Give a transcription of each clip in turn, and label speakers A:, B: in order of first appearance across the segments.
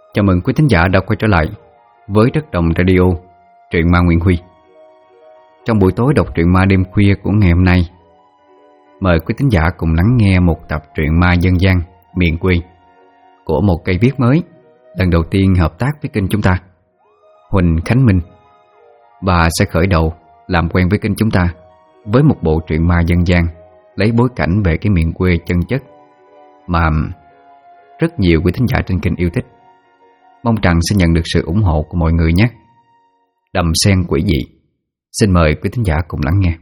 A: Chào mừng quý thính giả đã quay trở lại với Đất Đồng Radio, truyện ma Nguyễn Huy. Trong buổi tối đọc truyện ma đêm khuya của ngày hôm nay, mời quý thính giả cùng lắng nghe một tập truyện ma dân gian miền quê của một cây viết mới lần đầu tiên hợp tác với kênh chúng ta, Huỳnh Khánh Minh, và sẽ khởi đầu làm quen với kênh chúng ta với một bộ truyện ma dân gian lấy bối cảnh về cái miền quê chân chất mà rất nhiều quý thính giả trên kênh yêu thích. Mong rằng sẽ nhận được sự ủng hộ của mọi người nhé. Đầm sen quỷ dị. Xin mời quý thính giả cùng lắng nghe.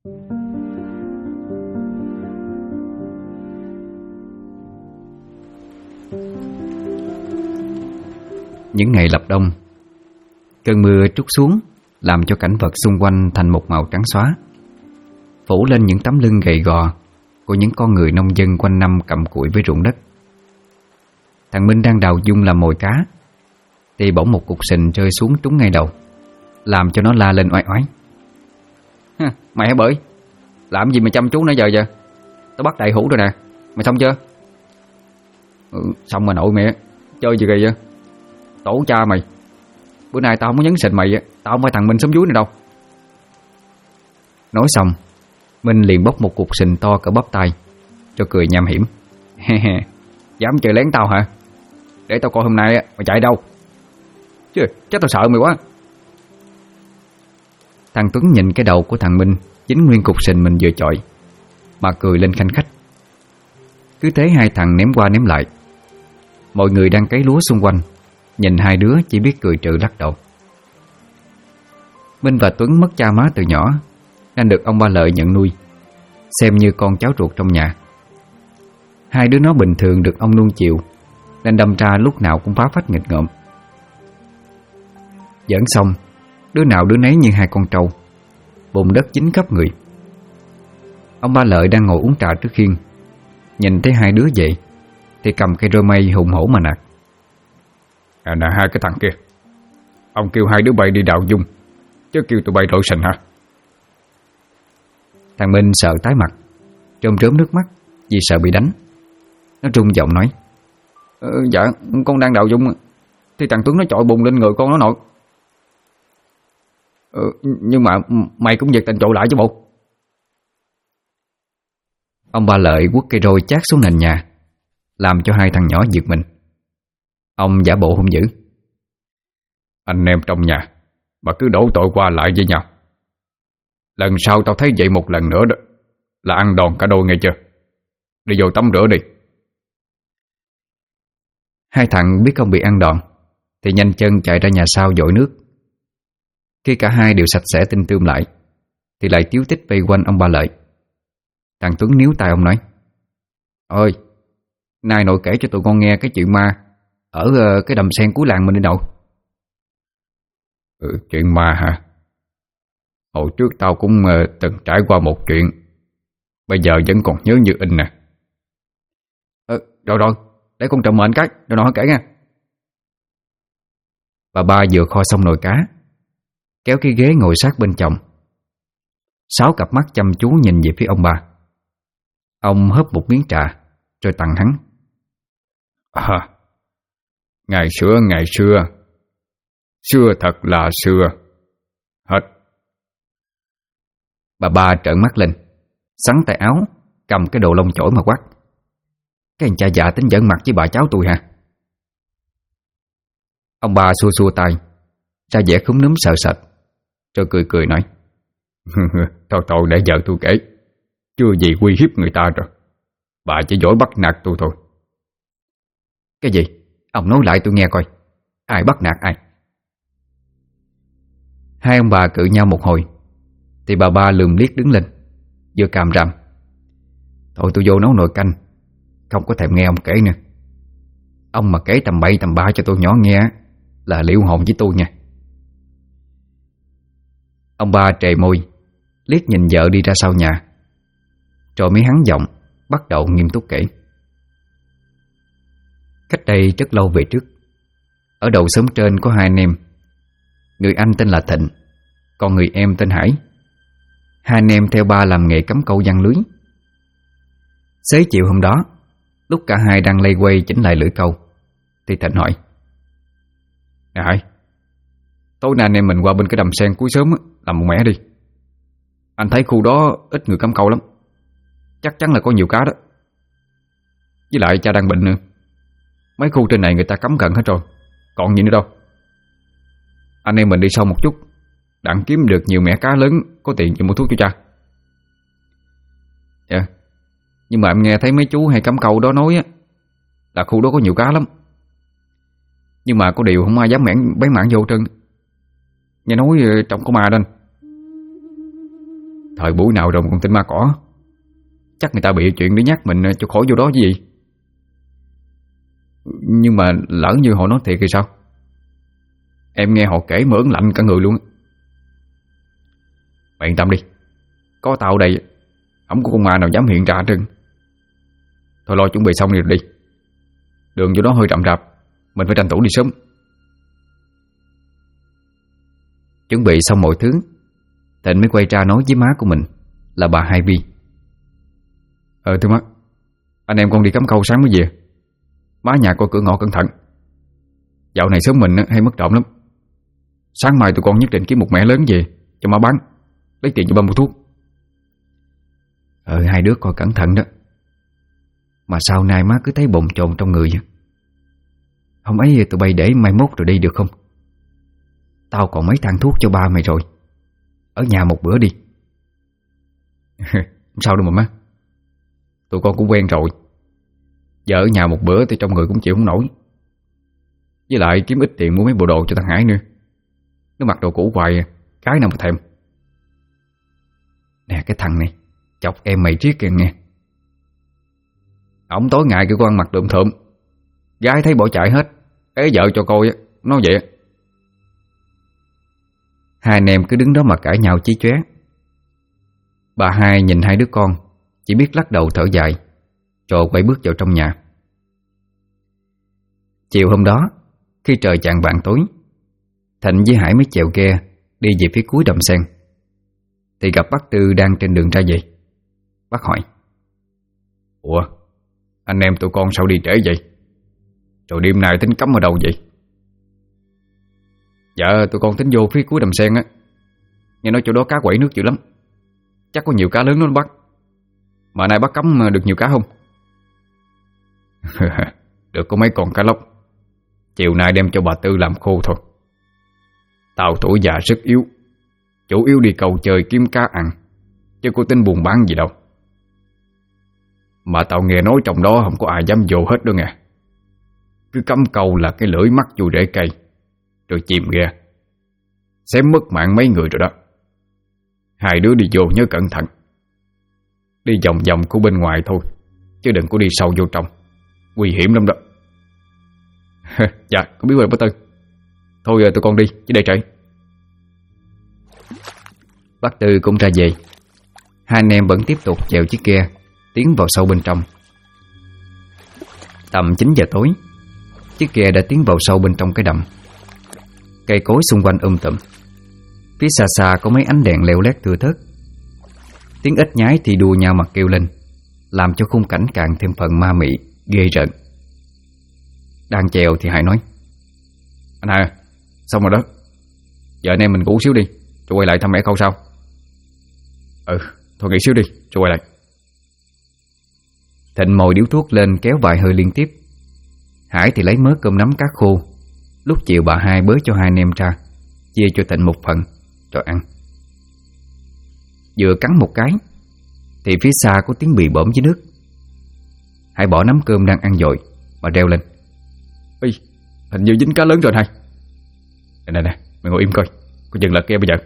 A: Những ngày lập đông, cơn mưa trút xuống làm cho cảnh vật xung quanh thành một màu trắng xóa, phủ lên những tấm lưng gầy gò của những con người nông dân quanh năm cặm cụi với ruộng đất. Thằng Minh đang đào dung làm mồi cá thì bỗng một cục sình rơi xuống trúng ngay đầu, làm cho nó la lên oai oái. Mẹ bởi, làm gì mà chăm chú nãy giờ vậy? Tao bắt đầy hũ rồi nè, mày xong chưa? Xong mà nội mẹ, chơi gì kỳ vậy? Tổ cha mày, bữa nay tao không có nhấn sình mày, tao không phải thằng Minh sống dưới này đâu. Nói xong, Minh liền bóc một cục sình to cỡ bắp tay, cho cười nham hiểm. Dám chơi lén tao hả? Để tao coi hôm nay mày chạy đâu. Chứ chắc tao sợ mày quá. Thằng Tuấn nhìn cái đầu của thằng Minh chính nguyên cục sình mình vừa chọi mà cười lên khanh khách. Cứ thế hai thằng ném qua ném lại. Mọi người đang cấy lúa xung quanh nhìn hai đứa chỉ biết cười trừ lắc đầu. Minh và Tuấn mất cha má từ nhỏ nên được ông ba Lợi nhận nuôi, xem như con cháu ruột trong nhà. Hai đứa nó bình thường được ông nuông chiều nên đâm ra lúc nào cũng phá phách nghịch ngợm. Giỡn xong, đứa nào đứa nấy như hai con trâu, bùn đất dính khắp người. Ông ba Lợi đang ngồi uống trà trước khiên, nhìn thấy hai đứa vậy thì cầm cây roi mây hùng hổ mà nạt. Nè hai cái thằng kia, ông kêu hai đứa bay đi đào dung, chứ kêu tụi bay lội sình hả? Thằng Minh sợ tái mặt, rơm rớm nước mắt vì sợ bị đánh. Nó run giọng nói: Dạ con đang đào dung thì thằng Tuấn nó chọi bùn lên người con nó nội. Nhưng mà mày cũng giật tình trội lại chứ bộ. Ông ba Lợi quất cây roi chát xuống nền nhà, làm cho hai thằng nhỏ giật mình. Ông giả bộ hung dữ: Anh em trong nhà mà cứ đổ tội qua lại với nhau, lần sau tao thấy vậy một lần nữa đó là ăn đòn cả đôi nghe chưa? Đi vô tắm rửa đi. Hai thằng biết không bị ăn đòn thì nhanh chân chạy ra nhà sau dội nước. Khi cả hai đều sạch sẽ tinh tươm lại thì lại tíu tích vây quanh ông ba Lợi. Thằng Tuấn níu tay ông nói: Ơi, nay nội kể cho tụi con nghe cái chuyện ma ở cái đầm sen cuối làng mình đi đâu. Chuyện ma hả? Hồi trước tao cũng từng trải qua một chuyện, bây giờ vẫn còn nhớ như in nè. Rồi để con trầm mệnh cái rồi nó kể nha. Bà ba vừa kho xong nồi cá, kéo cái ghế ngồi sát bên chồng. Sáu cặp mắt chăm chú nhìn về phía ông bà. Ông hớp một miếng trà rồi tặng hắn: Ngày xưa xưa thật là xưa hết. Bà ba trợn mắt lên, xắn tay áo, cầm cái đồ lông chổi mà quát: Cái anh cha già tính giỡn mặt với bà cháu tôi hả? Ông ba xua xua tay, ra vẻ khúm núm sợ sệt, rồi cười nói: Thôi để vợ tôi kể, chưa gì uy hiếp người ta rồi. Bà chỉ giỏi bắt nạt tôi thôi. Cái gì? Ông nói lại tôi nghe coi. Ai bắt nạt ai? Hai ông bà cự nhau một hồi thì bà ba lườm liếc đứng lên, vừa càm ràm: Thôi tôi vô nấu nồi canh, không có thèm nghe ông kể nữa. Ông mà kể tầm bậy tầm bạ cho tôi nhỏ nghe là liệu hồn với tôi nha. Ông ba trề môi, liếc nhìn vợ đi ra sau nhà, rồi mới hắn giọng bắt đầu nghiêm túc kể. Cách đây rất lâu về trước, ở đầu xóm trên có hai anh em. Người anh tên là Thịnh, còn người em tên Hải. Hai anh em theo ba làm nghề cắm câu giăng lưới. Xế chiều hôm đó, lúc cả hai đang lây quay chỉnh lại lưỡi câu, thì Thịnh hỏi:
B: Nè Hải, tối nay anh em mình qua bên cái đầm sen cuối sớm á, làm một mẻ đi. Anh thấy khu đó ít người cắm câu lắm, chắc chắn là có nhiều cá đó. Với lại cha đang bệnh nữa, mấy khu trên này người ta cắm gần hết rồi, còn gì nữa đâu. Anh em mình đi sau một chút, đặng kiếm được nhiều mẻ cá lớn, có tiền cho mua thuốc cho cha. Dạ, nhưng mà em nghe thấy mấy chú hay cắm câu đó nói á, là khu đó có nhiều cá lắm. Nhưng mà có điều không ai dám bén mảng vô trơn. Nghe nói trong có ma đó anh. Thời buổi nào rồi mà còn tin ma cỏ. Chắc người ta bị chuyện để nhắc mình cho khỏi vô đó chứ gì. Nhưng mà lỡ như họ nói thiệt thì sao? Em nghe họ kể mà ớn lạnh cả người luôn. Bạn yên tâm đi, có tao ở đây, không có con ma nào dám hiện ra hết trơn. Thôi lo chuẩn bị xong đi rồi đi. Đường vô đó hơi rậm rạp, mình phải tranh thủ đi sớm.
A: Chuẩn bị xong mọi thứ, Thịnh mới quay ra nói với má của mình là bà Hai Vi.
B: Thưa má, anh em con đi cắm câu sáng mới về. Má nhà coi cửa ngõ cẩn thận. Dạo này sớm mình hay mất trộm lắm. Sáng mai tụi con nhất định kiếm một mẻ lớn về cho má bán, lấy tiền cho ba mua thuốc.
A: Hai đứa coi cẩn thận đó. Mà sau này má cứ thấy bồn chồn trong người. Không ấy tụi bay để mai mốt rồi đi được không? Tao còn mấy thang thuốc cho ba mày rồi. Ở nhà một bữa đi.
B: Không sao đâu mà má, tụi con cũng quen rồi. Giờ ở nhà một bữa thì trong người cũng chịu không nổi. Với lại kiếm ít tiền mua mấy bộ đồ cho thằng Hải nữa. Nó mặc đồ cũ hoài, cái nào mà thèm.
A: Nè cái thằng này chọc em mày riết kìa nghe.
B: Ổng tối ngày kêu con mặc đượm thượm, gái thấy bỏ chạy hết, ế vợ cho coi. Nó vậy.
A: Hai anh em cứ đứng đó mà cãi nhau chí chóe. Bà Hai nhìn hai đứa con, chỉ biết lắc đầu thở dài, rồi quay bước vào trong nhà. Chiều hôm đó, khi trời chạng vạng tối, Thịnh với Hải mới chèo ghe đi về phía cuối đầm sen, thì gặp bác Tư đang trên đường ra về. Bác hỏi:
B: Ủa, anh em tụi con sao đi trễ vậy? Rồi đêm nay tính cắm ở đâu vậy? Dạ tụi con tính vô phía cuối đầm sen á. Nghe nói chỗ đó cá quẩy nước dữ lắm, chắc có nhiều cá lớn lắm bác. Mà nay bác cắm được nhiều cá không? Được có mấy con cá lóc. Chiều nay đem cho bà Tư làm khô thôi. Tao tuổi già sức yếu, chủ yếu đi cầu trời kiếm cá ăn, chứ có tính buôn bán gì đâu. Mà tao nghe nói trong đó không có ai dám vô hết đâu nghe. Cứ cắm câu là cái lưỡi mắc vô rễ cây, rồi chìm ghe, xém mất mạng mấy người rồi đó. Hai đứa đi vô nhớ cẩn thận. Đi vòng vòng của bên ngoài thôi, chứ đừng có đi sâu vô trong, nguy hiểm lắm đó. Dạ con biết rồi bác Tư. Thôi tụi con đi chứ để trễ.
A: Bác Tư cũng ra về. Hai anh em vẫn tiếp tục chèo chiếc ghe tiến vào sâu bên trong. Tầm 9 giờ tối, chiếc ghe đã tiến vào sâu bên trong cái đầm. Cây cối xung quanh tùm. Phía xa xa có mấy ánh đèn leo lét thưa thớt. Tiếng ếch nhái thì đua nhau mà kêu lên, làm cho khung cảnh càng thêm phần ma mị, ghê rợn. Đang chèo thì Hải nói:
B: Anh Hai, xong rồi đó. Giờ anh em mình ngủ xíu đi, rồi quay lại thăm mẹ câu sao? Thôi nghỉ xíu đi, rồi quay lại.
A: Thịnh mồi điếu thuốc lên kéo vài hơi liên tiếp. Hải thì lấy mớ cơm nắm cá khô. Lúc chiều bà Hai bới cho hai anh em ra, chia cho Thịnh một phần rồi ăn. Vừa cắn một cái thì phía xa có tiếng bì bõm dưới nước. Hải bỏ nắm cơm đang ăn dội mà reo lên:
B: Ê, hình như dính cá lớn rồi Hai. Nè, mày ngồi im coi, có chừng lật ghe bây giờ.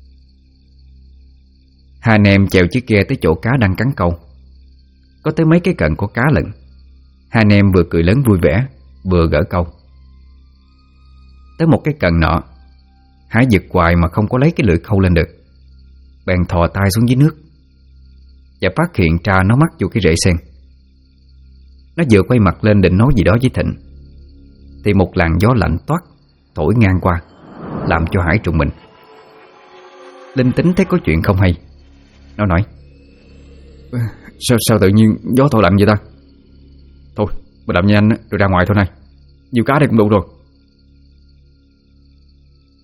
A: Hai anh em chèo chiếc ghe tới chỗ cá đang cắn câu. Có tới mấy cái cận có cá lận. Hai anh em vừa cười lớn vui vẻ, vừa gỡ câu. Tới một cái cận nọ, Hải giật hoài mà không có lấy cái lưỡi câu lên được. Bèn thò tay xuống dưới nước và phát hiện ra nó mắc vô cái rễ sen. Nó vừa quay mặt lên định nói gì đó với Thịnh thì một làn gió lạnh toát thổi ngang qua, làm cho Hải trùng mình. Linh tính thấy có chuyện không hay, nó nói:
B: Sao tự nhiên gió thổi lạnh vậy ta? Thôi mình làm nhanh rồi ra ngoài thôi này, nhiều cá đây cũng đủ rồi.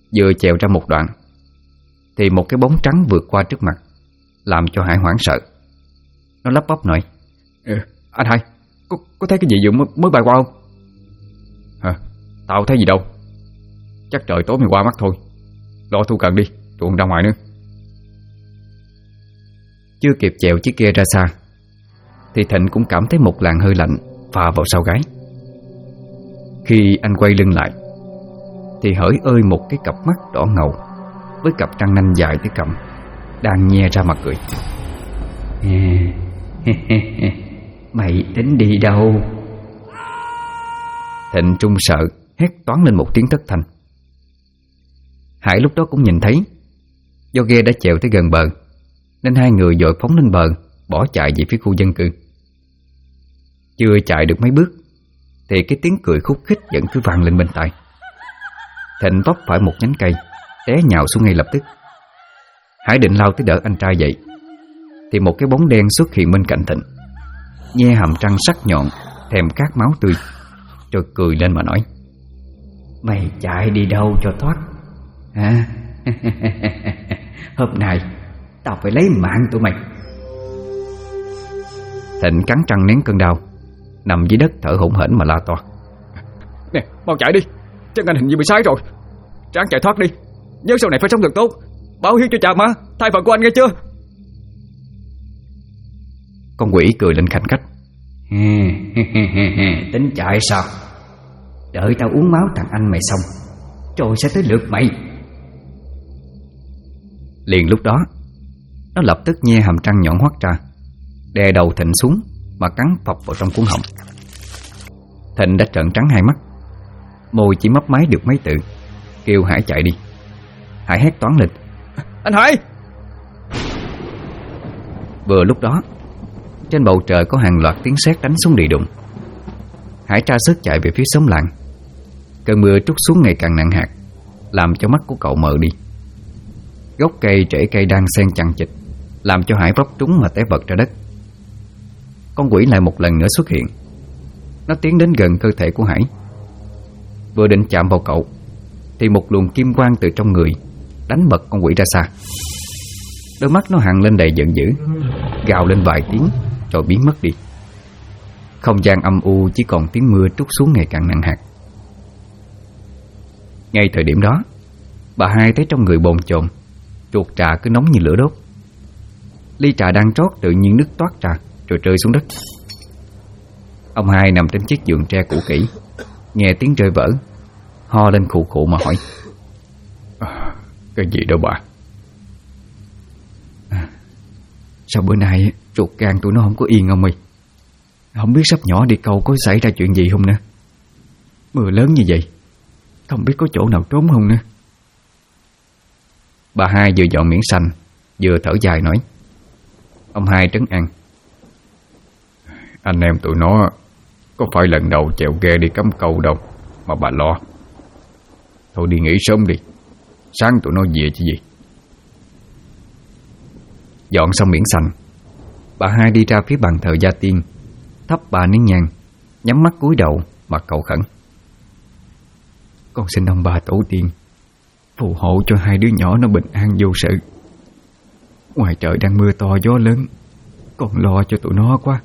A: Vừa chèo ra một đoạn thì một cái bóng trắng vượt qua trước mặt, làm cho Hải hoảng sợ. Nó lắp bắp nói:
B: Anh hai, có thấy cái gì vừa mới bay qua không? Hả? Tao thấy gì đâu. Chắc trời tối mày qua mắt thôi. Lo thu cần đi, chuộng ra ngoài nữa.
A: Chưa kịp chèo chiếc ghe ra xa thì Thịnh cũng cảm thấy một làn hơi lạnh phà vào sau gáy. Khi anh quay lưng lại thì hỡi ơi, một cái cặp mắt đỏ ngầu với cặp răng nanh dài tới cằm đang nhe ra mặt cười. Mày tính đi đâu? Thịnh trung sợ hét toáng lên một tiếng thất thanh. Hải lúc đó cũng nhìn thấy, do ghe đã chèo tới gần bờ nên hai người vội phóng lên bờ, bỏ chạy về phía khu dân cư. Chưa chạy được mấy bước thì cái tiếng cười khúc khích vẫn cứ vang lên bên tai. Thịnh vấp phải một nhánh cây, té nhào xuống ngay lập tức. Hải định lao tới đỡ anh trai dậy thì một cái bóng đen xuất hiện bên cạnh Thịnh, nhe hàm răng sắc nhọn thèm khát máu tươi, rồi cười lên mà nói: Mày chạy đi đâu cho thoát hả? Hôm nay tao phải lấy mạng tụi mày. Thịnh cắn răng nén cơn đau, nằm dưới đất thở hổn hển mà la to:
B: Nè, mau chạy đi, chân anh hình như bị sái rồi. Ráng chạy thoát đi, nhớ sau này phải sống thật tốt, báo hiếu cho cha má, thay phận của anh nghe chưa?
A: Con quỷ cười lên khanh khách: Tính chạy sao? Đợi tao uống máu thằng anh mày xong rồi sẽ tới lượt mày. Liền lúc đó nó lập tức nhe hàm răng nhọn hoắt ra, đè đầu Thịnh xuống mà cắn phập vào trong cuốn họng. Thịnh đã trợn trắng hai mắt, môi chỉ mấp máy được mấy từ, kêu Hải chạy đi. Hải hét toáng lên:
B: Anh Hải!
A: Vừa lúc đó trên bầu trời có hàng loạt tiếng sét đánh xuống địa đùng. Hải tra sức chạy về phía xóm làng. Cơn mưa trút xuống ngày càng nặng hạt, làm cho mắt của cậu mờ đi. Gốc cây rễ cây đang xen chằng chịt, làm cho Hải vấp trúng mà té vật ra đất. Con quỷ lại một lần nữa xuất hiện. Nó tiến đến gần cơ thể của Hải. Vừa định chạm vào cậu thì một luồng kim quang từ trong người đánh bật con quỷ ra xa. Đôi mắt nó hằn lên đầy giận dữ, gào lên vài tiếng rồi biến mất đi. Không gian âm u chỉ còn tiếng mưa trút xuống ngày càng nặng hạt. Ngay thời điểm đó, bà Hai thấy trong người bồn chồn, ruột trà cứ nóng như lửa đốt. Ly trà đang trót tự nhiên nứt toát ra rồi rơi xuống đất. Ông Hai nằm trên chiếc giường tre cũ kỹ, nghe tiếng rơi vỡ, ho lên khụ khụ mà hỏi:
B: Cái gì đó bà?
A: Sao bữa nay ruột gan tụi nó không có yên ông ơi? Không biết sắp nhỏ đi câu có xảy ra chuyện gì không nữa. Mưa lớn như vậy, không biết có chỗ nào trốn không nữa. Bà Hai vừa dọn miếng xanh vừa thở dài nói. Ông Hai trấn an:
B: Anh em tụi nó có phải lần đầu chèo ghe đi cắm câu đâu mà bà lo. Thôi đi nghỉ sớm đi, sáng tụi nó về chứ gì.
A: Dọn xong miếng xanh, bà Hai đi ra phía bàn thờ gia tiên, thắp 3 nén nhang, nhắm mắt cúi đầu mà cầu khẩn: Con xin ông bà tổ tiên phù hộ cho hai đứa nhỏ nó bình an vô sự. Ngoài trời đang mưa to gió lớn, con lo cho tụi nó quá.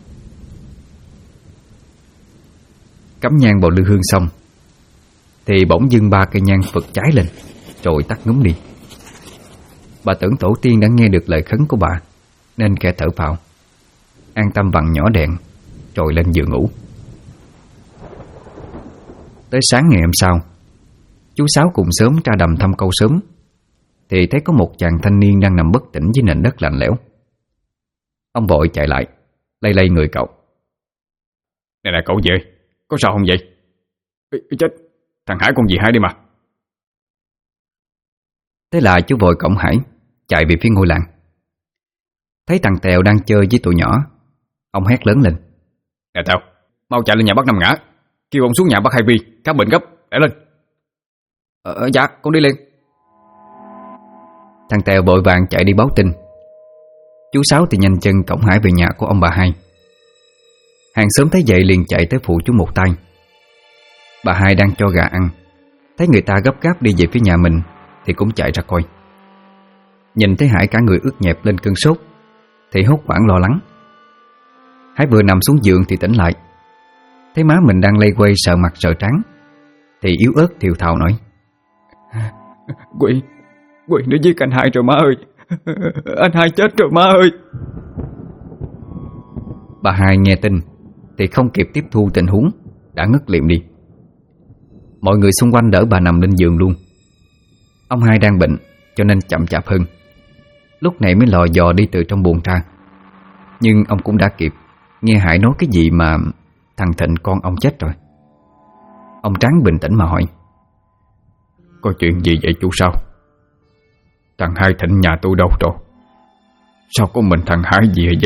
A: Cắm nhang vào lư hương xong thì bỗng dưng 3 cây nhang phật cháy lên rồi tắt ngúm đi. Bà tưởng tổ tiên đã nghe được lời khấn của bà nên khẽ thở phào, an tâm vặn nhỏ đèn rồi lên giường ngủ. Tới sáng ngày hôm sau, chú Sáu cùng xóm ra đầm thăm câu sớm thì thấy có một chàng thanh niên đang nằm bất tỉnh dưới nền đất lạnh lẽo. Ông vội chạy lại, lay lay người cậu:
B: Này cậu về, có sao không vậy? Chết, thằng Hải con gì Hải đi mà.
A: Thế là chú vội cõng Hải chạy về phía ngôi làng. Thấy thằng Tèo đang chơi với tụi nhỏ, ông hét lớn lên:
B: Nè Tèo, mau chạy lên nhà bắt Năm Ngã, kêu ông xuống nhà bắt Hai Vi, khám bệnh gấp, để lên.
A: Dạ, con đi liền. Thằng Tèo vội vàng chạy đi báo tin. Chú Sáu thì nhanh chân cõng Hải về nhà của ông bà Hai. Hàng xóm thấy vậy liền chạy tới phụ chú một tay. Bà Hai đang cho gà ăn, thấy người ta gấp gáp đi về phía nhà mình thì cũng chạy ra coi. Nhìn thấy Hải cả người ướt nhẹp lên cơn sốt thì hốt hoảng lo lắng. Hải vừa nằm xuống giường thì tỉnh lại, thấy má mình đang lây quay sợ mặt sợ trán thì yếu ớt thều thào nói:
B: Quỷ nó giết anh hai rồi má ơi. Anh hai chết rồi má ơi.
A: Bà hai nghe tin thì không kịp tiếp thu tình huống, đã ngất liệm đi. Mọi người xung quanh đỡ bà nằm lên giường luôn. Ông hai đang bệnh cho nên chậm chạp hơn, lúc này mới lò dò đi từ trong buồng ra. Nhưng ông cũng đã kịp nghe Hải nói cái gì mà thằng Thịnh con ông chết rồi. Ông Tráng bình tĩnh mà hỏi:
B: Có chuyện gì vậy chú sao? Thằng hai Thịnh nhà tôi đâu rồi? Sao có mình thằng Hải gì vậy?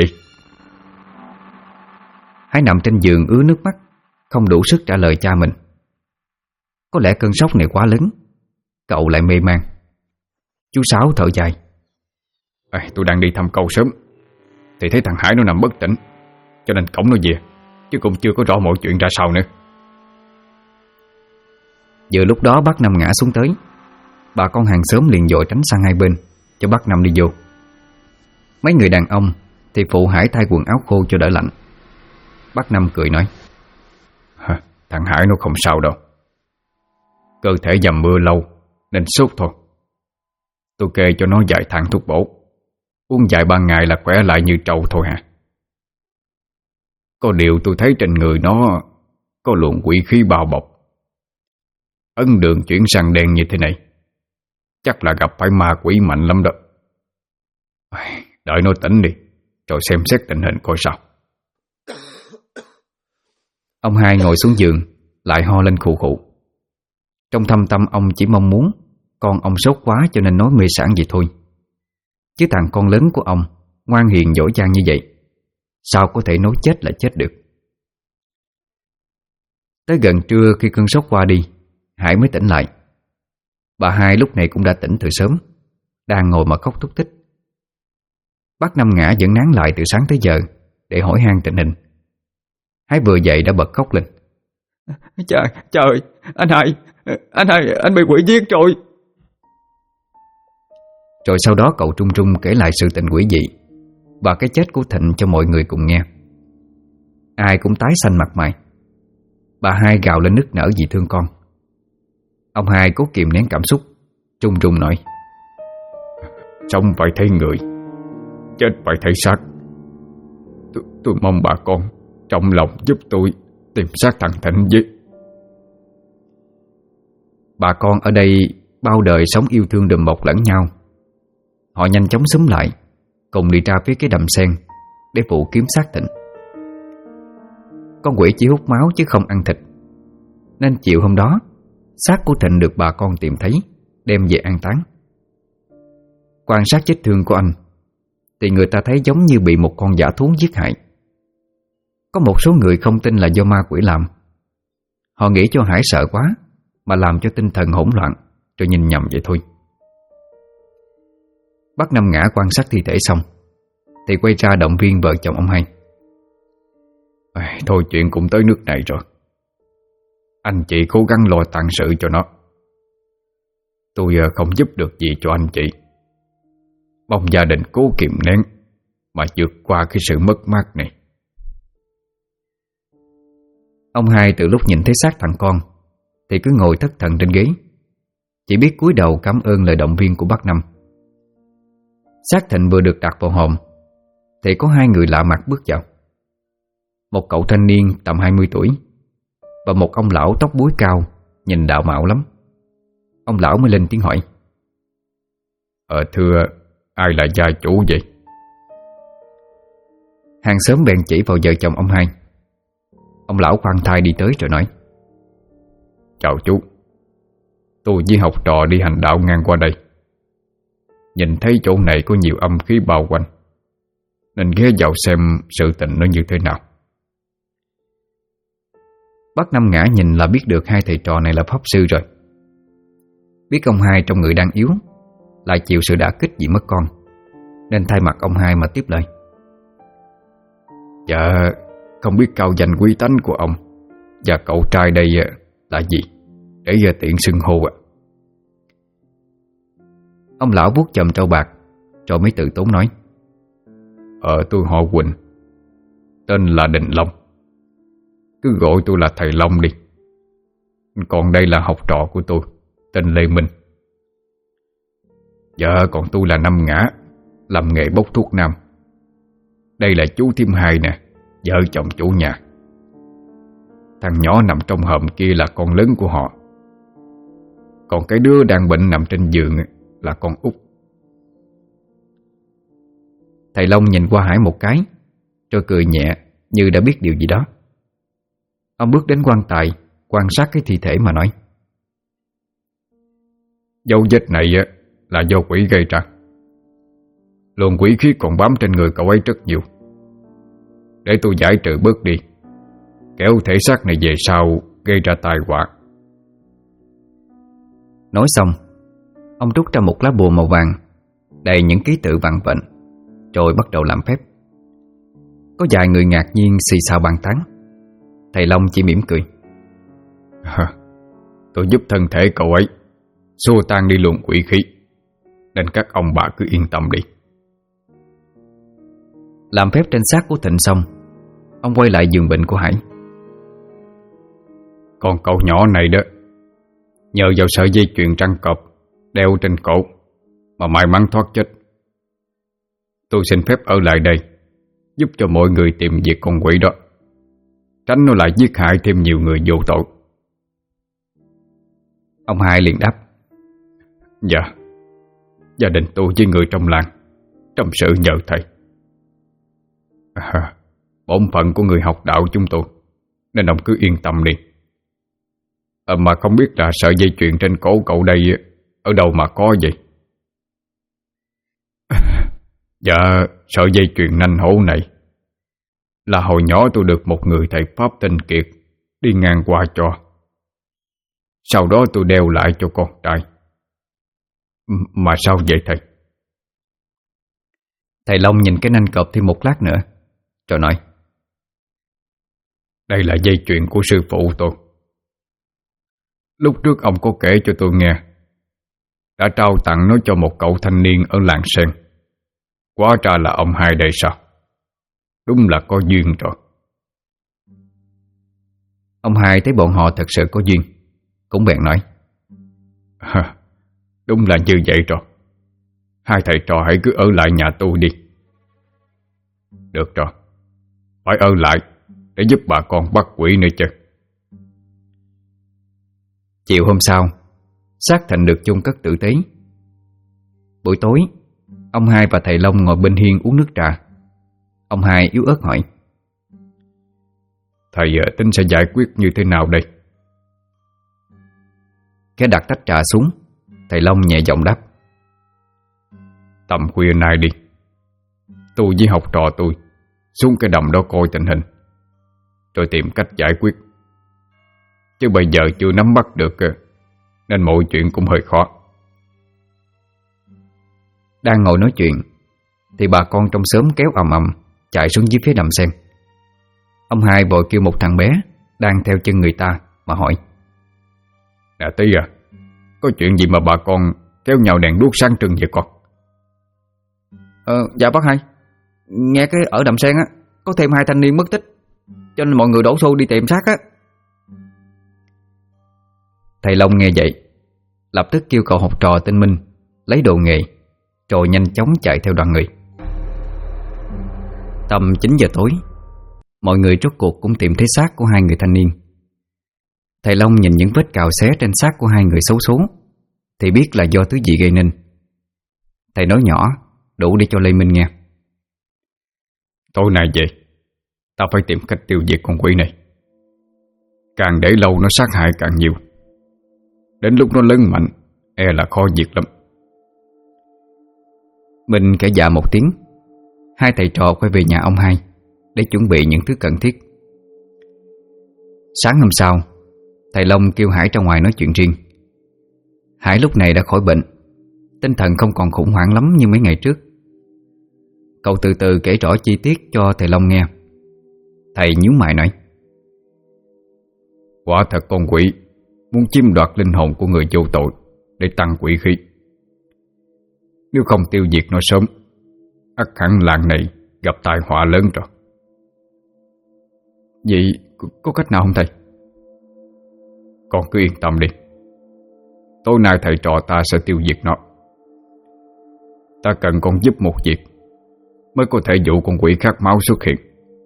A: Hải nằm trên giường ứa nước mắt, không đủ sức trả lời cha mình. Có lẽ cơn sốc này quá lớn, cậu lại mê man. Chú Sáu thở dài:
B: Tôi đang đi thăm cậu sớm thì thấy thằng Hải nó nằm bất tỉnh, cho nên cõng nó về, chứ cũng chưa có rõ mọi chuyện ra sao nữa.
A: Vừa lúc đó bác Năm ngã xuống tới. Bà con hàng xóm liền dội tránh sang hai bên cho bác Năm đi vô. Mấy người đàn ông thì phụ Hải thay quần áo khô cho đỡ lạnh. Bác Năm cười nói:
B: Thằng Hải nó không sao đâu, cơ thể dầm mưa lâu nên sốt thôi. Tôi kê cho nó vài thang thuốc bổ, uống vài ba ngày là khỏe lại như trâu thôi hả. Có điều tôi thấy trên người nó có luồng quỷ khí bao bọc. Ấn đường chuyển sang đen như thế này, chắc là gặp phải ma quỷ mạnh lắm đó. Đợi nó tỉnh đi rồi xem xét tình hình coi sao.
A: Ông hai ngồi xuống giường lại ho lên khụ khụ. Trong thâm tâm ông chỉ mong muốn con ông sốt quá cho nên nói mê sảng vậy thôi. Chứ thằng con lớn của ông ngoan hiền dỗ dang như vậy, sao có thể nói chết là chết được. Tới gần trưa khi cơn sốt qua đi, Hải mới tỉnh lại. Bà hai lúc này cũng đã tỉnh từ sớm, đang ngồi mà khóc thút thít. Bác Năm ngã vẫn nán lại từ sáng tới giờ để hỏi han tình hình. Hải vừa dậy đã bật khóc lên:
B: Trời, anh bị quỷ giết rồi.
A: Rồi sau đó cậu trung trung kể lại sự tình quỷ dị và cái chết của Thịnh cho mọi người cùng nghe. Ai cũng tái xanh mặt mày. Bà hai gào lên nức nở vì thương con. Ông hai cố kìm nén cảm xúc, trung trung nói:
B: Sống phải thấy người, chết phải thấy xác. Tôi mong bà con trong lòng giúp tôi tìm xác thằng Thịnh với.
A: Bà con ở đây bao đời sống yêu thương đùm bọc lẫn nhau. Họ nhanh chóng xúm lại, cùng đi ra phía cái đầm sen để phụ kiếm xác Thịnh. Con quỷ chỉ hút máu chứ không ăn thịt, nên chiều hôm đó xác của Thịnh được bà con tìm thấy, đem về an táng. Quan sát vết thương của anh thì người ta thấy giống như bị một con dã thú giết hại. Có một số người không tin là do ma quỷ làm. Họ nghĩ cho Hải sợ quá mà làm cho tinh thần hỗn loạn, rồi nhìn nhầm vậy thôi. Bác Năm ngã quan sát thi thể xong thì quay ra động viên vợ chồng ông hai:
B: Thôi chuyện cũng tới nước này rồi, anh chị cố gắng lo tang sự cho nó. Tôi không giúp được gì cho anh chị. Mong gia đình cố kiềm nén mà vượt qua cái sự mất mát này.
A: Ông hai từ lúc nhìn thấy xác thằng con thì cứ ngồi thất thần trên ghế, chỉ biết cúi đầu cảm ơn lời động viên của bác Năm. Xác Thịnh vừa được đặt vào hòm thì có hai người lạ mặt bước vào. Một cậu thanh niên tầm 20 tuổi và một ông lão tóc búi cao, nhìn đạo mạo lắm. Ông lão mới lên tiếng hỏi:
B: Thưa, ai là gia chủ vậy?
A: Hàng xóm bèn chỉ vào vợ chồng ông hai. Ông lão khoan thai đi tới rồi nói:
B: Chào chú, tôi với học trò đi hành đạo ngang qua đây, nhìn thấy chỗ này có nhiều âm khí bao quanh, nên ghé vào xem sự tình nó như thế nào.
A: Bác Năm ngã nhìn là biết được hai thầy trò này là pháp sư rồi. Biết ông hai trong người đang yếu, lại chịu sự đả kích vì mất con, nên thay mặt ông hai mà tiếp lời:
B: Dạ, không biết cao danh quý tánh của ông và cậu trai đây là gì, để tiện xưng hô ạ.
A: Ông lão vuốt chòm trâu bạc rồi mới tự tốn nói:
B: Tôi họ Quỳnh, tên là Đình Long. Cứ gọi tôi là thầy Long đi. Còn đây là học trò của tôi, tên Lê Minh. Còn tôi là Năm Ngã, làm nghề bốc thuốc nam. Đây là chú Thiêm Hai nè, vợ chồng chủ nhà. Thằng nhỏ nằm trong hòm kia là con lớn của họ. Còn cái đứa đang bệnh nằm trên giường là con út.
A: Thầy Long nhìn qua Hải một cái rồi cười nhẹ như đã biết điều gì đó. Ông bước đến quan tài, quan sát cái thi thể mà nói:
B: Dấu vết này là do quỷ gây ra. Luồng quỷ khí còn bám trên người cậu ấy rất nhiều. Để tôi giải trừ bớt đi, kéo thể xác này về sau gây ra tai họa.
A: Nói xong, ông rút ra một lá bùa màu vàng đầy những ký tự vặn vẹn, rồi bắt đầu làm phép. Có vài người ngạc nhiên xì xào bàn tán. Thầy Long chỉ mỉm cười:
B: Tôi giúp thân thể cậu ấy xua tan đi luồng quỷ khí, nên các ông bà cứ yên tâm đi.
A: Làm phép trên xác của Thịnh xong, ông quay lại giường bệnh của Hải.
B: Còn cậu nhỏ này đó, nhờ vào sợi dây chuyền trăng cọp đeo trên cổ mà may mắn thoát chết. Tôi xin phép ở lại đây, giúp cho mọi người tìm diệt con quỷ đó, tránh nó lại giết hại thêm nhiều người vô tội.
A: Ông Hai liền đáp:
B: Dạ, gia đình tôi với người trong làng trong sự nhờ thầy. Bổn phận của người học đạo chúng tôi, nên ông cứ yên tâm đi. Mà không biết là sợi dây chuyền trên cổ cậu đây ở đâu mà có vậy? Dạ, sợi dây chuyền nanh hổ này là hồi nhỏ tôi được một người thầy Pháp tinh kiệt đi ngang qua cho. Sau đó tôi đeo lại cho con trai. Mà sao vậy thầy?
A: Thầy Long nhìn cái nanh cọp thêm một lát nữa rồi nói:
B: Đây là dây chuyền của sư phụ tôi. Lúc trước ông có kể cho tôi nghe, đã trao tặng nó cho một cậu thanh niên ở làng Sen. Quá ra là ông Hai đây sao? Đúng là có duyên rồi.
A: Ông Hai thấy bọn họ thật sự có duyên, cũng bèn nói:
B: Đúng là như vậy rồi. Hai thầy trò hãy cứ ở lại nhà tôi đi. Được rồi, phải ở lại để giúp bà con bắt quỷ nữa chứ.
A: Chiều hôm sau, xác Thịnh được chôn cất tử tế. Buổi tối, ông Hai và thầy Long ngồi bên hiên uống nước trà. Ông Hai yếu ớt hỏi:
B: Thầy tính sẽ giải quyết như thế nào đây?
A: Khẽ đặt tách trà xuống, thầy Long nhẹ giọng đáp:
B: Tầm khuya nay đi, tôi với học trò tôi xuống cái đầm đó coi tình hình, rồi tìm cách giải quyết. Chứ bây giờ chưa nắm bắt được, nên mọi chuyện cũng hơi khó.
A: Đang ngồi nói chuyện thì bà con trong xóm kéo ầm ầm chạy xuống dưới phía đầm sen. Ông Hai vội kêu một thằng bé đang theo chân người ta mà hỏi:
B: Nè Tí à, có chuyện gì mà bà con kéo nhau đèn đuốc sáng trưng vậy con?
A: Dạ bác Hai, nghe cái ở đầm sen á có thêm 2 thanh niên mất tích, cho nên mọi người đổ xô đi tìm xác á. Thầy Long nghe vậy lập tức kêu cậu học trò tên Minh lấy đồ nghề, rồi nhanh chóng chạy theo đoàn người. Tầm 9 giờ tối, mọi người rốt cuộc cũng tìm thấy xác của 2 người thanh niên. Thầy Long nhìn những vết cào xé trên xác của 2 người xấu số thì biết là do thứ gì gây nên. Thầy nói nhỏ đủ để cho Lê Minh nghe:
B: Tối nay về, ta phải tìm cách tiêu diệt con quỷ này. Càng để lâu nó sát hại càng nhiều. Đến lúc nó lớn mạnh, e là khó diệt lắm.
A: Minh kể dạ một tiếng. 2 thầy trò quay về nhà ông Hai để chuẩn bị những thứ cần thiết. Sáng hôm sau, thầy Long kêu Hải ra ngoài nói chuyện riêng. Hải lúc này đã khỏi bệnh, tinh thần không còn khủng hoảng lắm như mấy ngày trước. Cậu từ từ kể rõ chi tiết cho thầy Long nghe. Thầy nhíu mày nói:
B: Quả thật con quỷ muốn chiếm đoạt linh hồn của người vô tội để tăng quỷ khí. Nếu không tiêu diệt nó sớm, ắt hẳn làng này gặp tai họa lớn rồi.
A: Vậy có cách nào không thầy?
B: Con cứ yên tâm đi. Tối nay thầy trò ta sẽ tiêu diệt nó. Ta cần con giúp một việc mới có thể dụ con quỷ khát máu xuất hiện.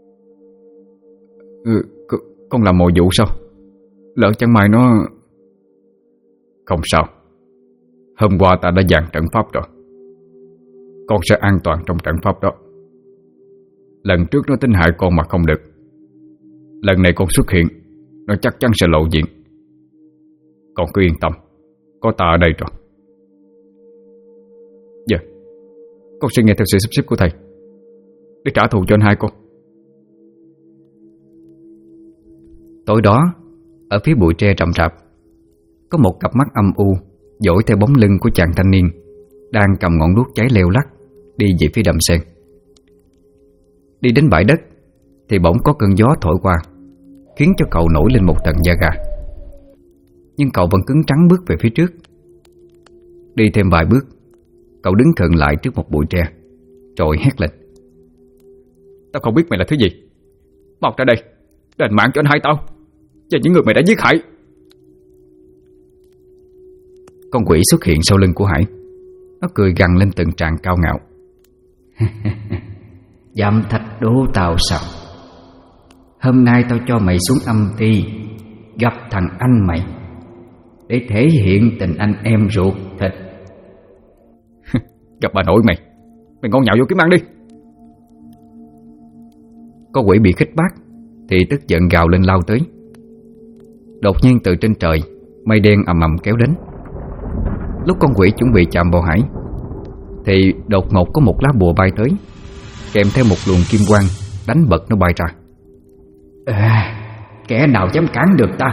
A: Con làm mồi dụ sao? Lỡ chẳng may nó...
B: Không sao. Hôm qua ta đã dàn trận pháp rồi. Con sẽ an toàn trong trận pháp đó. Lần trước nó tính hại con mà không được. Lần này con xuất hiện, nó chắc chắn sẽ lộ diện. Con cứ yên tâm, có ta ở đây rồi.
A: Dạ, con sẽ nghe theo sự sắp xếp của thầy để trả thù cho anh hai con. Tối đó, ở phía bụi tre rậm rạp, có một cặp mắt âm u dõi theo bóng lưng của chàng thanh niên đang cầm ngọn đuốc cháy leo lắc đi về phía đầm sen. Đi đến bãi đất thì bỗng có cơn gió thổi qua, khiến cho cậu nổi lên một tầng da gà. Nhưng cậu vẫn cứng trắng bước về phía trước. Đi thêm vài bước, cậu đứng khựng lại trước một bụi tre, rồi hét lên:
B: Tao không biết mày là thứ gì. Mau ra đây, đền mạng cho anh hai tao và những người mày đã giết hại.
A: Con quỷ xuất hiện sau lưng của Hải. Nó cười gằn lên từng tràng cao ngạo: Dám thách đố tao sao? Hôm nay tao cho mày xuống âm ti gặp thằng anh mày để thể hiện tình anh em ruột thịt.
B: Gặp bà nội mày ngon nhậu vô kiếm ăn đi.
A: Con quỷ bị khích bác thì tức giận gào lên lao tới. Đột nhiên từ trên trời, mây đen ầm ầm kéo đến. Lúc con quỷ chuẩn bị chạm vào Hải thì đột ngột có một lá bùa bay tới, kèm theo một luồng kim quang đánh bật nó bay ra. Kẻ nào dám cản được ta?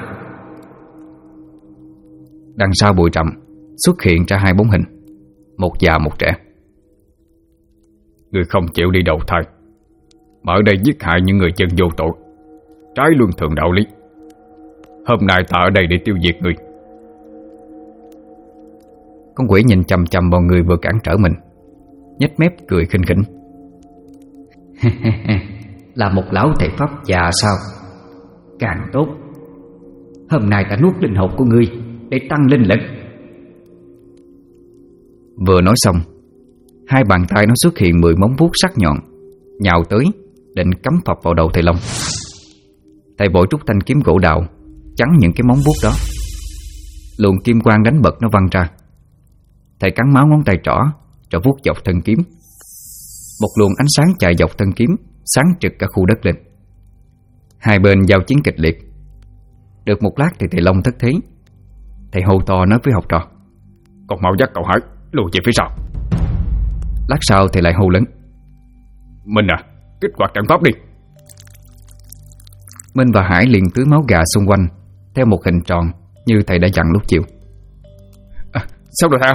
A: Đằng sau bụi rậm xuất hiện ra hai bóng hình, một già một trẻ.
B: Người không chịu đi đầu thai mà ở đây giết hại những người dân vô tội, trái luân thường đạo lý. Hôm nay ta ở đây để tiêu diệt người.
A: Con quỷ nhìn chằm chằm vào người vừa cản trở mình, nhếch mép cười khinh khỉnh. Là một lão thầy pháp già sao? Càng tốt. Hôm nay ta nuốt linh hồn của ngươi để tăng linh lực. Vừa nói xong, hai bàn tay nó xuất hiện 10 móng vuốt sắc nhọn, nhào tới định cắm phập vào đầu thầy Long. Thầy vội trút thanh kiếm gỗ đào chắn những cái móng vuốt đó. Luồng kim quang đánh bật nó văng ra. Thầy cắn máu ngón tay trỏ rồi vuốt dọc thân kiếm. Một luồng ánh sáng chạy dọc thân kiếm, sáng trực cả khu đất lên. Hai bên giao chiến kịch liệt. Được một lát thì thầy Long thất thế. Thầy hô to nói với học trò:
B: Còn mau dắt cậu Hải lùi về phía sau.
A: Lát sau thầy lại hô lớn:
B: Minh à, kích hoạt trận pháp đi.
A: Minh và Hải liền tưới máu gà xung quanh theo một hình tròn như thầy đã dặn lúc chiều.
B: Sao rồi thầy?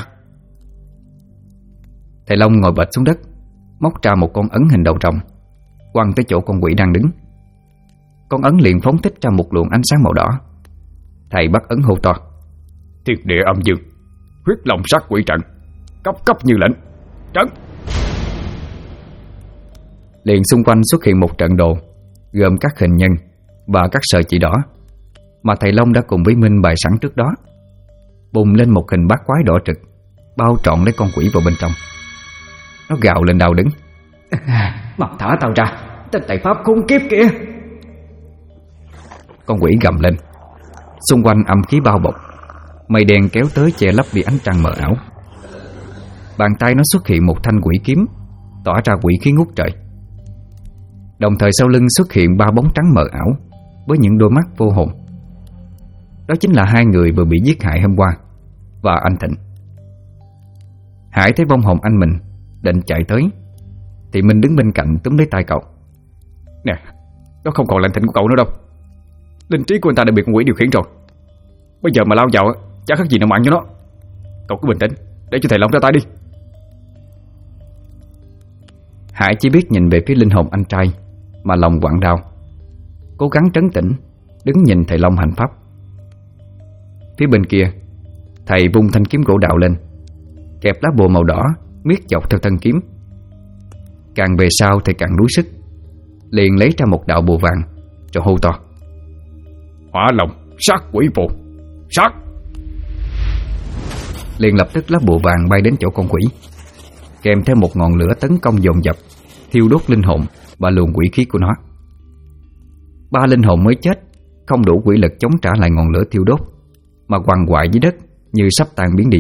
A: Thầy Long ngồi bệt xuống đất, móc ra một con ấn hình đầu rồng, quăng tới chỗ con quỷ đang đứng. Con ấn liền phóng thích ra một luồng ánh sáng màu đỏ. Thầy bắt ấn hô to:
B: Thiên địa âm dương, huyết long sát quỷ trận, cấp cấp như lệnh, trấn.
A: Liền xung quanh xuất hiện một trận đồ gồm các hình nhân và các sợi chỉ đỏ mà thầy Long đã cùng với Minh bày sẵn trước đó. Bùng lên một hình bát quái đỏ trực, bao trọn lấy con quỷ vào bên trong. Nó gào lên đau đớn: Mau thả tao ra, tên thầy pháp khốn kiếp kìa! Con quỷ gầm lên. Xung quanh âm khí bao bọc, mây đen kéo tới che lấp đi ánh trăng mờ ảo. Bàn tay nó xuất hiện một thanh quỷ kiếm, tỏa ra quỷ khí ngút trời. Đồng thời sau lưng xuất hiện 3 bóng trắng mờ ảo với những đôi mắt vô hồn. Đó chính là hai người vừa bị giết hại hôm qua và anh Thịnh. Hải thấy vong hồn anh mình định chạy tới thì Minh đứng bên cạnh túm lấy tay cậu:
B: Nè, đó không còn là anh Thịnh của cậu nữa đâu. Linh trí của anh ta đã bị con quỷ điều khiển rồi. Bây giờ mà lao vào chả khác gì nào mạng cho nó. Cậu cứ bình tĩnh để cho thầy Long ra tay đi.
A: Hải chỉ biết nhìn về phía linh hồn anh trai mà lòng quặn đau, cố gắng trấn tĩnh đứng nhìn thầy Long hành pháp. Phía bên kia, thầy vung thanh kiếm gỗ đào lên, kẹp lá bùa màu đỏ miết dọc theo thân kiếm. Càng về sau thì càng đuối sức, liền lấy ra một đạo bùa vàng rồi hô to:
B: Hỏa Long sát quỷ phù, sát!
A: Liền lập tức lá bùa vàng bay đến chỗ con quỷ, kèm theo một ngọn lửa tấn công dồn dập, thiêu đốt linh hồn và luồng quỷ khí của nó. 3 linh hồn mới chết không đủ quỷ lực chống trả lại ngọn lửa thiêu đốt, mà quằn quại dưới đất như sắp tan biến đi.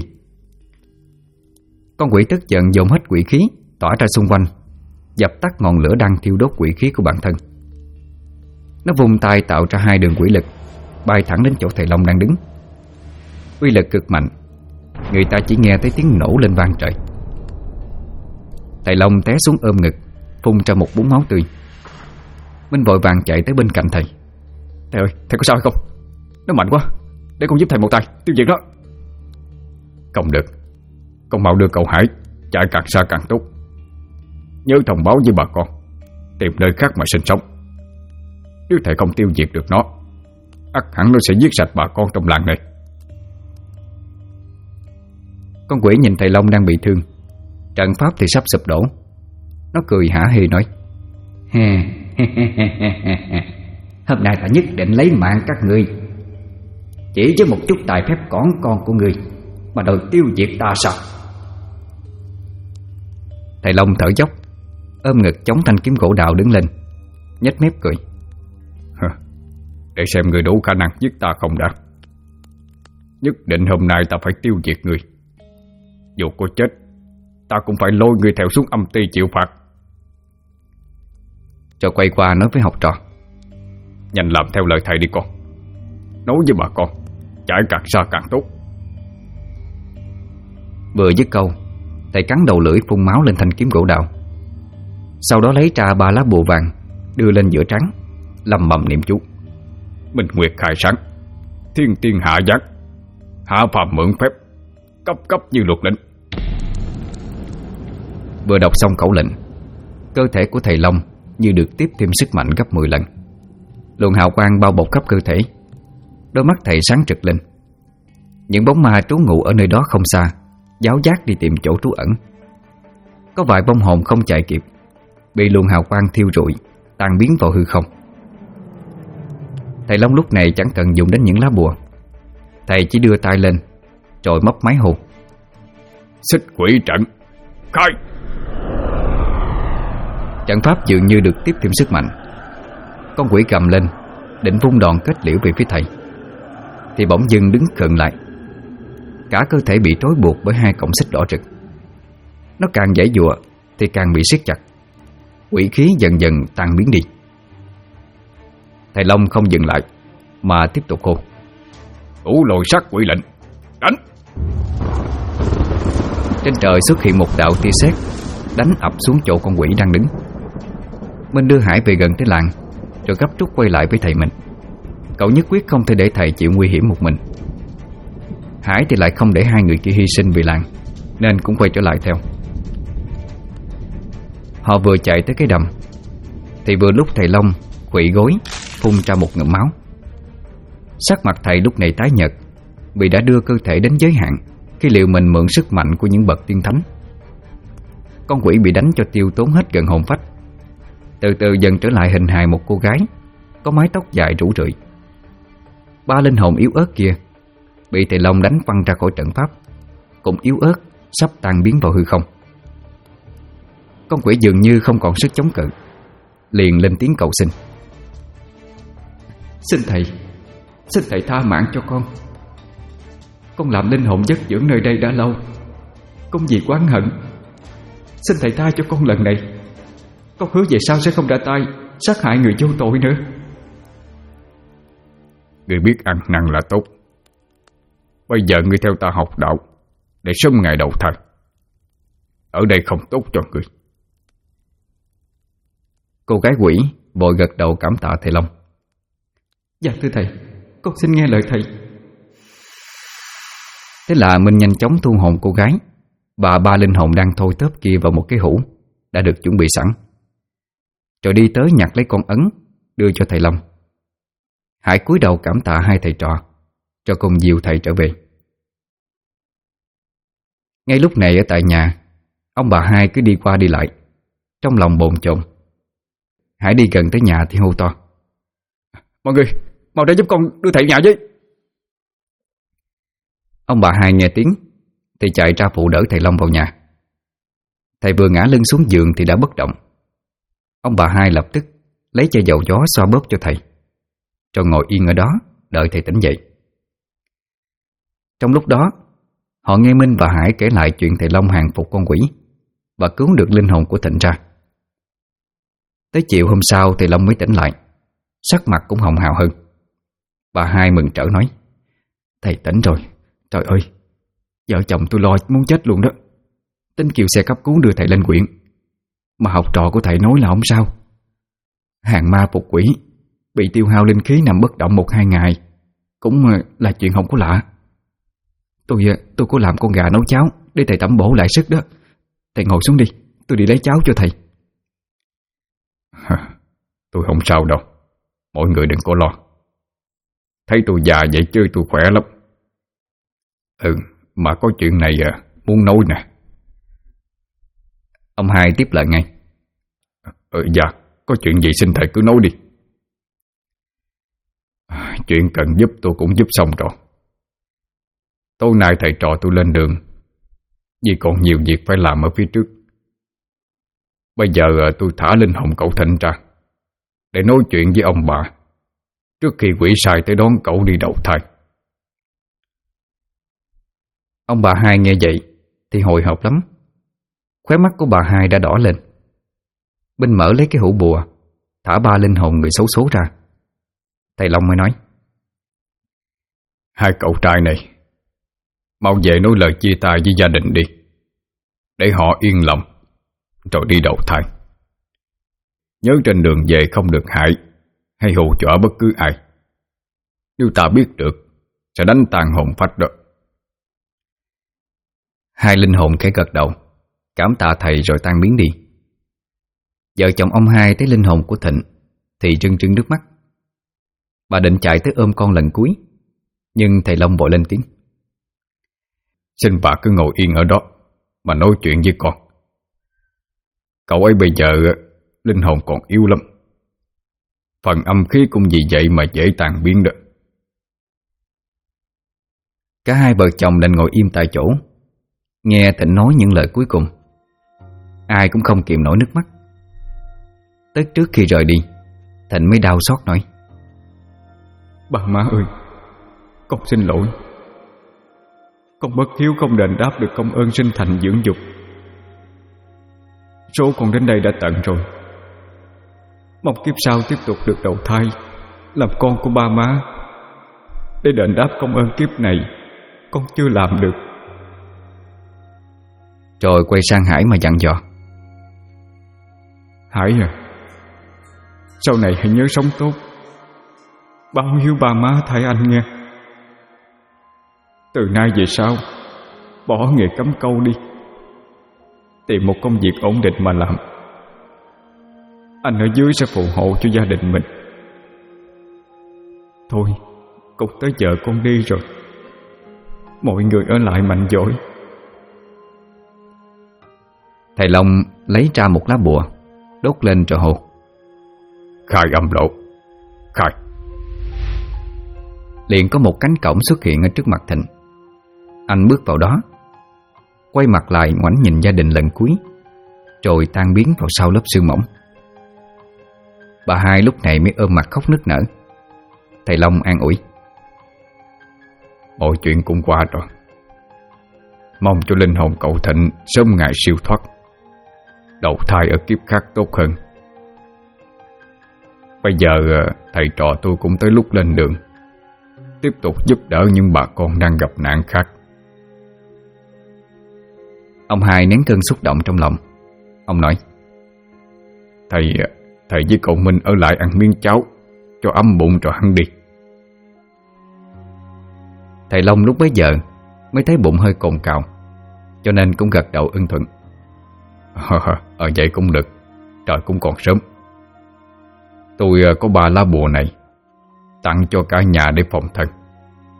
A: Con quỷ tức giận dồn hết quỷ khí tỏa ra xung quanh, dập tắt ngọn lửa đang thiêu đốt quỷ khí của bản thân. Nó vung tay tạo ra 2 đường quỷ lực, bay thẳng đến chỗ thầy Long đang đứng. Uy lực cực mạnh, người ta chỉ nghe thấy tiếng nổ lên vang trời. Thầy Long té xuống ôm ngực, phun ra một búng máu tươi. Minh vội vàng chạy tới bên cạnh thầy:
B: Thầy ơi, thầy có sao hay không? Nó mạnh quá, để con giúp thầy một tay tiêu diệt nó. Không được, con mau đưa cậu Hải chạy càng xa càng tốt. Nhớ thông báo với bà con, tìm nơi khác mà sinh sống. Nếu thầy không tiêu diệt được nó, ắt hẳn nó sẽ giết sạch bà con trong làng này.
A: Con quỷ nhìn thầy Long đang bị thương, trận pháp thì sắp sụp đổ. Nó cười hả hê nói: Hôm nay ta nhất định lấy mạng các ngươi. Chỉ với một chút tài phép cỏn con của ngươi mà đòi tiêu diệt ta sao? Thầy Long thở dốc, ôm ngực chống thanh kiếm gỗ đào đứng lên, nhếch mép cười:
B: Để xem người đủ khả năng giết ta không đã. Nhất định hôm nay ta phải tiêu diệt người. Dù có chết, ta cũng phải lôi người theo xuống âm ty chịu phạt.
A: Rồi quay qua nói với học trò:
B: Nhanh làm theo lời thầy đi con. Nói với bà con, chạy càng xa càng tốt.
A: Vừa dứt câu, thầy cắn đầu lưỡi phun máu lên thanh kiếm gỗ đào. Sau đó lấy ra 3 lá bùa vàng đưa lên giữa trán, lầm bầm niệm chú:
B: Minh Nguyệt khai sáng, thiên tiên hạ giác, hạ phàm mượn phép, cấp cấp như luật lệnh.
A: Vừa đọc xong khẩu lệnh, cơ thể của thầy Long như được tiếp thêm sức mạnh gấp 10 lần. Luồng hào quang bao bọc khắp cơ thể. Đôi mắt thầy sáng rực lên. Những bóng ma trú ngụ ở nơi đó không xa giáo giác đi tìm chỗ trú ẩn. Có vài vong hồn không chạy kịp, bị luồng hào quang thiêu rụi, tan biến vào hư không. Thầy Long lúc này chẳng cần dùng đến những lá bùa. Thầy chỉ đưa tay lên rồi mấp máy hô:
B: Xích quỷ trận, khai!
A: Trận pháp dường như được tiếp thêm sức mạnh. Con quỷ gầm lên, định vung đòn kết liễu về phía thầy, thì bỗng dưng đứng khựng lại. Cả cơ thể bị trói buộc bởi 2 cọng xích đỏ rực. Nó càng giãy giụa thì càng bị siết chặt. Quỷ khí dần dần tan biến đi. Thầy Long không dừng lại mà tiếp tục hô:
B: Đủ lồi sát quỷ lệnh, đánh!
A: Trên trời xuất hiện một đạo tia sét đánh ập xuống chỗ con quỷ đang đứng. Minh đưa Hải về gần tới làng, rồi gấp rút quay lại với thầy mình. Cậu nhất quyết không thể để thầy chịu nguy hiểm một mình. Hải thì lại không để 2 người kia hy sinh vì làng, nên cũng quay trở lại theo. Họ vừa chạy tới cái đầm thì vừa lúc thầy Long khuỵu gối phun ra một ngụm máu. Sắc mặt thầy lúc này tái nhợt, vì đã đưa cơ thể đến giới hạn khi liệu mình mượn sức mạnh của những bậc tiên thánh. Con quỷ bị đánh cho tiêu tốn hết gần hồn phách, từ từ dần trở lại hình hài một cô gái có mái tóc dài rủ rượi. 3 linh hồn yếu ớt kia bị thầy Long đánh văng ra khỏi trận pháp, cũng yếu ớt sắp tan biến vào hư không. Con quỷ dường như không còn sức chống cự, liền lên tiếng cầu xin: Xin thầy tha mạng cho con. Con làm linh hồn giấc dưỡng nơi đây đã lâu, con vì oán hận. Xin thầy tha cho con lần này. Con hứa về sau sẽ không ra tay sát hại người vô tội nữa.
B: Người biết ăn năn là tốt. Bây giờ ngươi theo ta học đạo để sớm ngày đầu thai. Ở đây không tốt cho ngươi.
A: Cô gái quỷ vội gật đầu cảm tạ thầy Long. Dạ thưa thầy, con xin nghe lời thầy. Thế là Minh nhanh chóng thu hồn cô gái và 3 linh hồn đang thôi tớp kia vào một cái hũ đã được chuẩn bị sẵn, rồi đi tới nhặt lấy con ấn đưa cho thầy Long. Hải cúi đầu cảm tạ 2 thầy trò, cho cùng dìu thầy trở về. Ngay lúc này ở tại nhà, Ông bà hai cứ đi qua đi lại, trong lòng bồn chồn. Hải đi gần tới nhà thì hô to:
B: Mọi người, mau ra giúp con đưa thầy nhà với.
A: Ông bà hai nghe tiếng thì chạy ra phụ đỡ thầy Long vào nhà. Thầy vừa ngã lưng xuống giường thì đã bất động. Ông bà hai lập tức lấy chai dầu gió xoa bóp cho thầy, rồi ngồi yên ở đó đợi thầy tỉnh dậy. Trong lúc đó, họ nghe Minh và Hải kể lại chuyện thầy Long hàng phục con quỷ và cứu được linh hồn của Thịnh ra. Tới chiều hôm sau thầy Long mới tỉnh lại, sắc mặt cũng hồng hào hơn. Bà hai mừng trở nói: Thầy tỉnh rồi. Trời ơi, vợ chồng tôi lo muốn chết luôn đó. Tính kêu xe cấp cứu đưa thầy lên huyện, mà học trò của thầy nói là không sao. Hàng ma phục quỷ bị tiêu hao linh khí nằm bất động 1-2 ngày cũng là chuyện không có lạ. Tôi có làm con gà nấu cháo để thầy tẩm bổ lại sức đó. Thầy ngồi xuống đi, tôi đi lấy cháo cho thầy.
B: Tôi không sao đâu, mọi người đừng có lo. Thấy tôi già vậy chứ tôi khỏe lắm. Mà có chuyện này muốn nói nè.
A: Ông hai tiếp lời ngay:
B: Dạ, có chuyện gì xin thầy cứ nói đi. Chuyện cần giúp tôi cũng giúp xong rồi. Tối nay thầy trò tôi lên đường vì còn nhiều việc phải làm ở phía trước. Bây giờ tôi thả linh hồn cậu Thịnh ra để nói chuyện với ông bà trước khi quỷ sai tới đón cậu đi đầu thai.
A: Ông bà hai nghe vậy thì hồi hộp lắm. Khóe mắt của bà hai đã đỏ lên. Minh mở lấy cái hũ bùa, thả 3 linh hồn người xấu số ra. Thầy Long mới nói:
B: Hai cậu trai này, mau về nói lời chia tay với gia đình đi, để họ yên lòng rồi đi đầu thai. Nhớ trên đường về không được hại hay hù dọa bất cứ ai. Nếu ta biết được sẽ đánh tan hồn phách đó.
A: Hai linh hồn khẽ gật đầu, cảm tạ thầy rồi tan biến đi. Vợ chồng ông hai thấy linh hồn của Thịnh thì rưng rưng nước mắt. Bà định chạy tới ôm con lần cuối, nhưng thầy Long vội lên tiếng:
B: Xin bà cứ ngồi yên ở đó mà nói chuyện với con. Cậu ấy bây giờ linh hồn còn yếu lắm, phần âm khí cũng vì vậy mà dễ tan biến đó.
A: Cả hai vợ chồng đành ngồi im tại chỗ, nghe Thịnh nói những lời cuối cùng. Ai cũng không kìm nổi nước mắt. Tới trước khi rời đi, Thịnh mới đau xót nói:
B: Bà má ơi, con xin lỗi. Con bất hiếu không đền đáp được công ơn sinh thành dưỡng dục. Số con đến đây đã tận rồi, mong kiếp sau tiếp tục được đầu thai làm con của ba má, để đền đáp công ơn kiếp này con chưa làm được.
A: Rồi quay sang Hải mà dặn dò:
B: Hải à, sau này hãy nhớ sống tốt, báo hiếu ba má thay anh nghe. Từ nay về sau, bỏ nghề cắm câu đi, tìm một công việc ổn định mà làm. Anh ở dưới sẽ phụ hộ cho gia đình mình. Thôi, cũng tới giờ con đi rồi, mọi người ở lại mạnh dỗi.
A: Thầy Long lấy ra một lá bùa, đốt lên rồi hô:
B: Khai âm lộ, khai.
A: Liền có một cánh cổng xuất hiện ở trước mặt Thịnh. Anh bước vào đó, quay mặt lại ngoảnh nhìn gia đình lần cuối, rồi tan biến vào sau lớp sương mỏng. Bà hai lúc này mới ôm mặt khóc nức nở. Thầy Long an ủi:
B: Mọi chuyện cũng qua rồi, mong cho linh hồn cậu Thịnh sớm ngày siêu thoát, đầu thai ở kiếp khác tốt hơn. Bây giờ thầy trò tôi cũng tới lúc lên đường, tiếp tục giúp đỡ những bà con đang gặp nạn khác.
A: Ông hai nén cơn xúc động trong lòng. Ông nói:
B: Thầy với cậu Minh ở lại ăn miếng cháo cho ấm bụng rồi ăn đi.
A: Thầy Long lúc bấy giờ mới thấy bụng hơi cồn cào, cho nên cũng gật đầu ưng thuận.
B: Vậy cũng được, trời cũng còn sớm. Tôi có 3 lá bùa này, tặng cho cả nhà để phòng thân.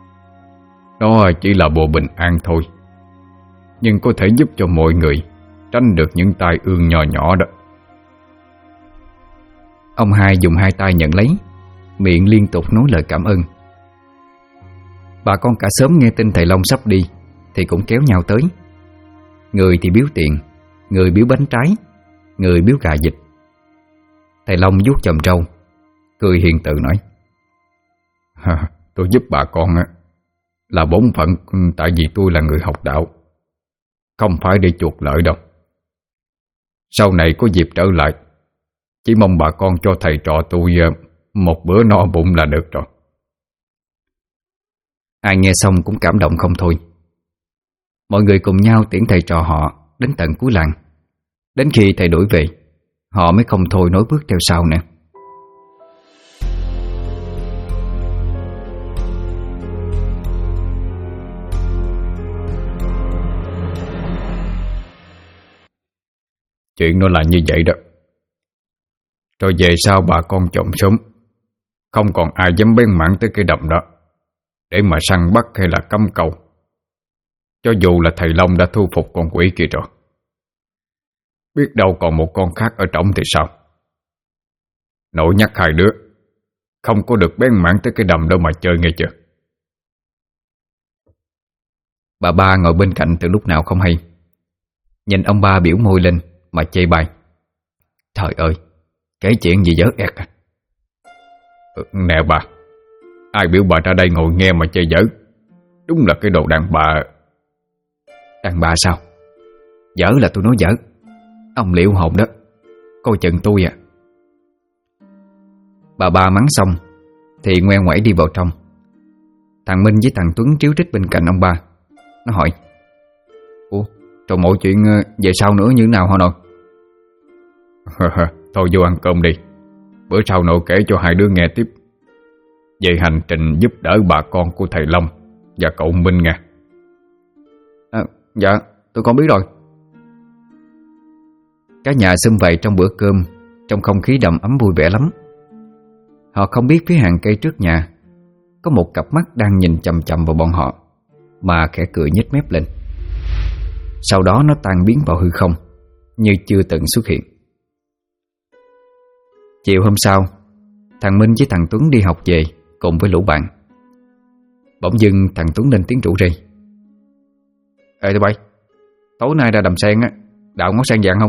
B: Nó chỉ là bùa bình an thôi, nhưng có thể giúp cho mọi người tránh được những tai ương nhỏ nhỏ đó.
A: Ông hai dùng hai tay nhận lấy, miệng liên tục nói lời cảm ơn. Bà con cả xóm nghe tin thầy Long sắp đi thì cũng kéo nhau tới. Người thì biếu tiền, người biếu bánh trái, người biếu gà vịt. Thầy Long vuốt chòm râu, cười hiền từ nói:
B: Tôi giúp bà con là bổn phận, tại vì tôi là người học đạo, không phải để chuộc lợi đâu. Sau này có dịp trở lại, chỉ mong bà con cho thầy trò tôi một bữa no bụng là được rồi.
A: Ai nghe xong cũng cảm động không thôi. Mọi người cùng nhau tiễn thầy trò họ đến tận cuối làng. Đến khi thầy đuổi về, họ mới không thôi nối bước theo sau nè.
B: Chuyện nó là như vậy đó. Rồi về sau bà con chồng sớm, không còn ai dám bén mảng tới cái đầm đó để mà săn bắt hay là cắm câu, cho dù là thầy Long đã thu phục con quỷ kia rồi. Biết đâu còn một con khác ở trỏng thì sao. Nội nhắc hai đứa không có được bén mảng tới cái đầm đâu mà chơi, nghe chưa?
A: Bà ba ngồi bên cạnh từ lúc nào không hay, nhìn ông ba biểu môi lên mà chê bai: Trời ơi, kể chuyện gì dở ẹt à.
B: Nè bà, ai biểu bà ra đây ngồi nghe mà chê dở? Đúng là cái đồ đàn bà.
A: Đàn bà sao? Dở là tôi nói dở. Ông liệu hồn đó, coi chừng tôi à. Bà ba mắng xong thì ngoe ngoẩy đi vào trong. Thằng Minh với thằng Tuấn tríu trích bên cạnh ông ba. Nó hỏi: Ủa, rồi mọi chuyện về sau nữa như thế nào hả nội?
B: Thôi vô ăn cơm đi, bữa sau nội kể cho hai đứa nghe tiếp về hành trình giúp đỡ bà con của thầy Long và cậu Minh nha.
A: Dạ, tôi con biết rồi. Cả nhà sum vầy trong bữa cơm, trong không khí đầm ấm vui vẻ lắm. Họ không biết phía hàng cây trước nhà có một cặp mắt đang nhìn chằm chằm vào bọn họ, mà khẽ cười nhếch mép lên. Sau đó nó tan biến vào hư không, như chưa từng xuất hiện. Chiều hôm sau, thằng Minh với thằng Tuấn đi học về cùng với lũ bạn. Bỗng dưng thằng Tuấn lên tiếng rủ rê: Ê tụi bay, tối nay ra đầm sen á, đào ngó sen vàng không?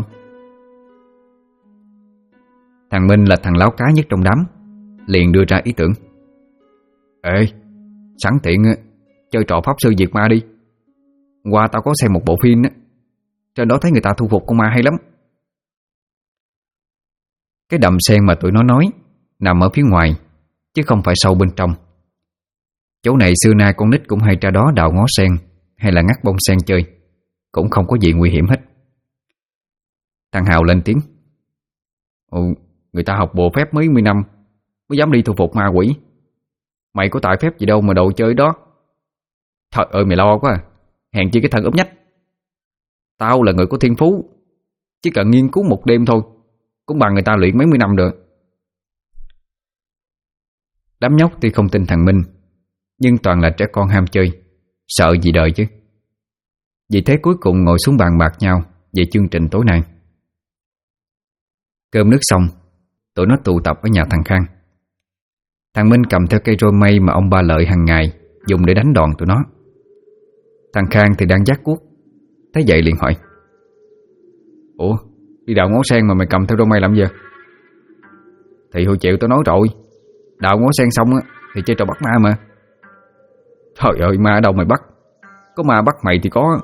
A: Thằng Minh là thằng láo cá nhất trong đám, liền đưa ra ý tưởng:
B: Ê,
A: sẵn tiện chơi trò pháp sư diệt ma đi. Qua tao có xem một bộ phim á, trên đó thấy người ta thu phục con ma hay lắm. Cái đầm sen mà tụi nó nói nằm ở phía ngoài, chứ không phải sâu bên trong. Chỗ này xưa nay con nít cũng hay ra đó đào ngó sen hay là ngắt bông sen chơi, cũng không có gì nguy hiểm hết. Thằng Hào lên tiếng:
B: Người ta học bộ phép mấy mươi năm mới dám đi thu phục ma quỷ. Mày có tài phép gì đâu mà đồ chơi đó.
A: Trời ơi mày lo quá à. Hèn chi cái thân ốm nhách. Tao là người có thiên phú, chỉ cần nghiên cứu một đêm thôi cũng bằng người ta luyện mấy mươi năm được. Đám nhóc tuy không tin thằng Minh, nhưng toàn là trẻ con ham chơi, sợ gì đời chứ. Vì thế cuối cùng ngồi xuống bàn bạc nhau về chương trình tối nay. Cơm nước xong, tụi nó tụ tập ở nhà thằng Khang. Thằng Minh cầm theo cây roi mây mà ông ba Lợi hàng ngày dùng để đánh đòn tụi nó. Thằng Khang thì đang vác cuốc, thấy vậy liền hỏi:
B: Ủa, đi đào ngó sen mà mày cầm theo roi mây làm gì?
A: Thì hồi chiều tao nói rồi, đào ngó sen xong á thì chơi trò bắt ma mà.
B: Trời ơi, ma ở đâu mày bắt? Có ma bắt mày thì có.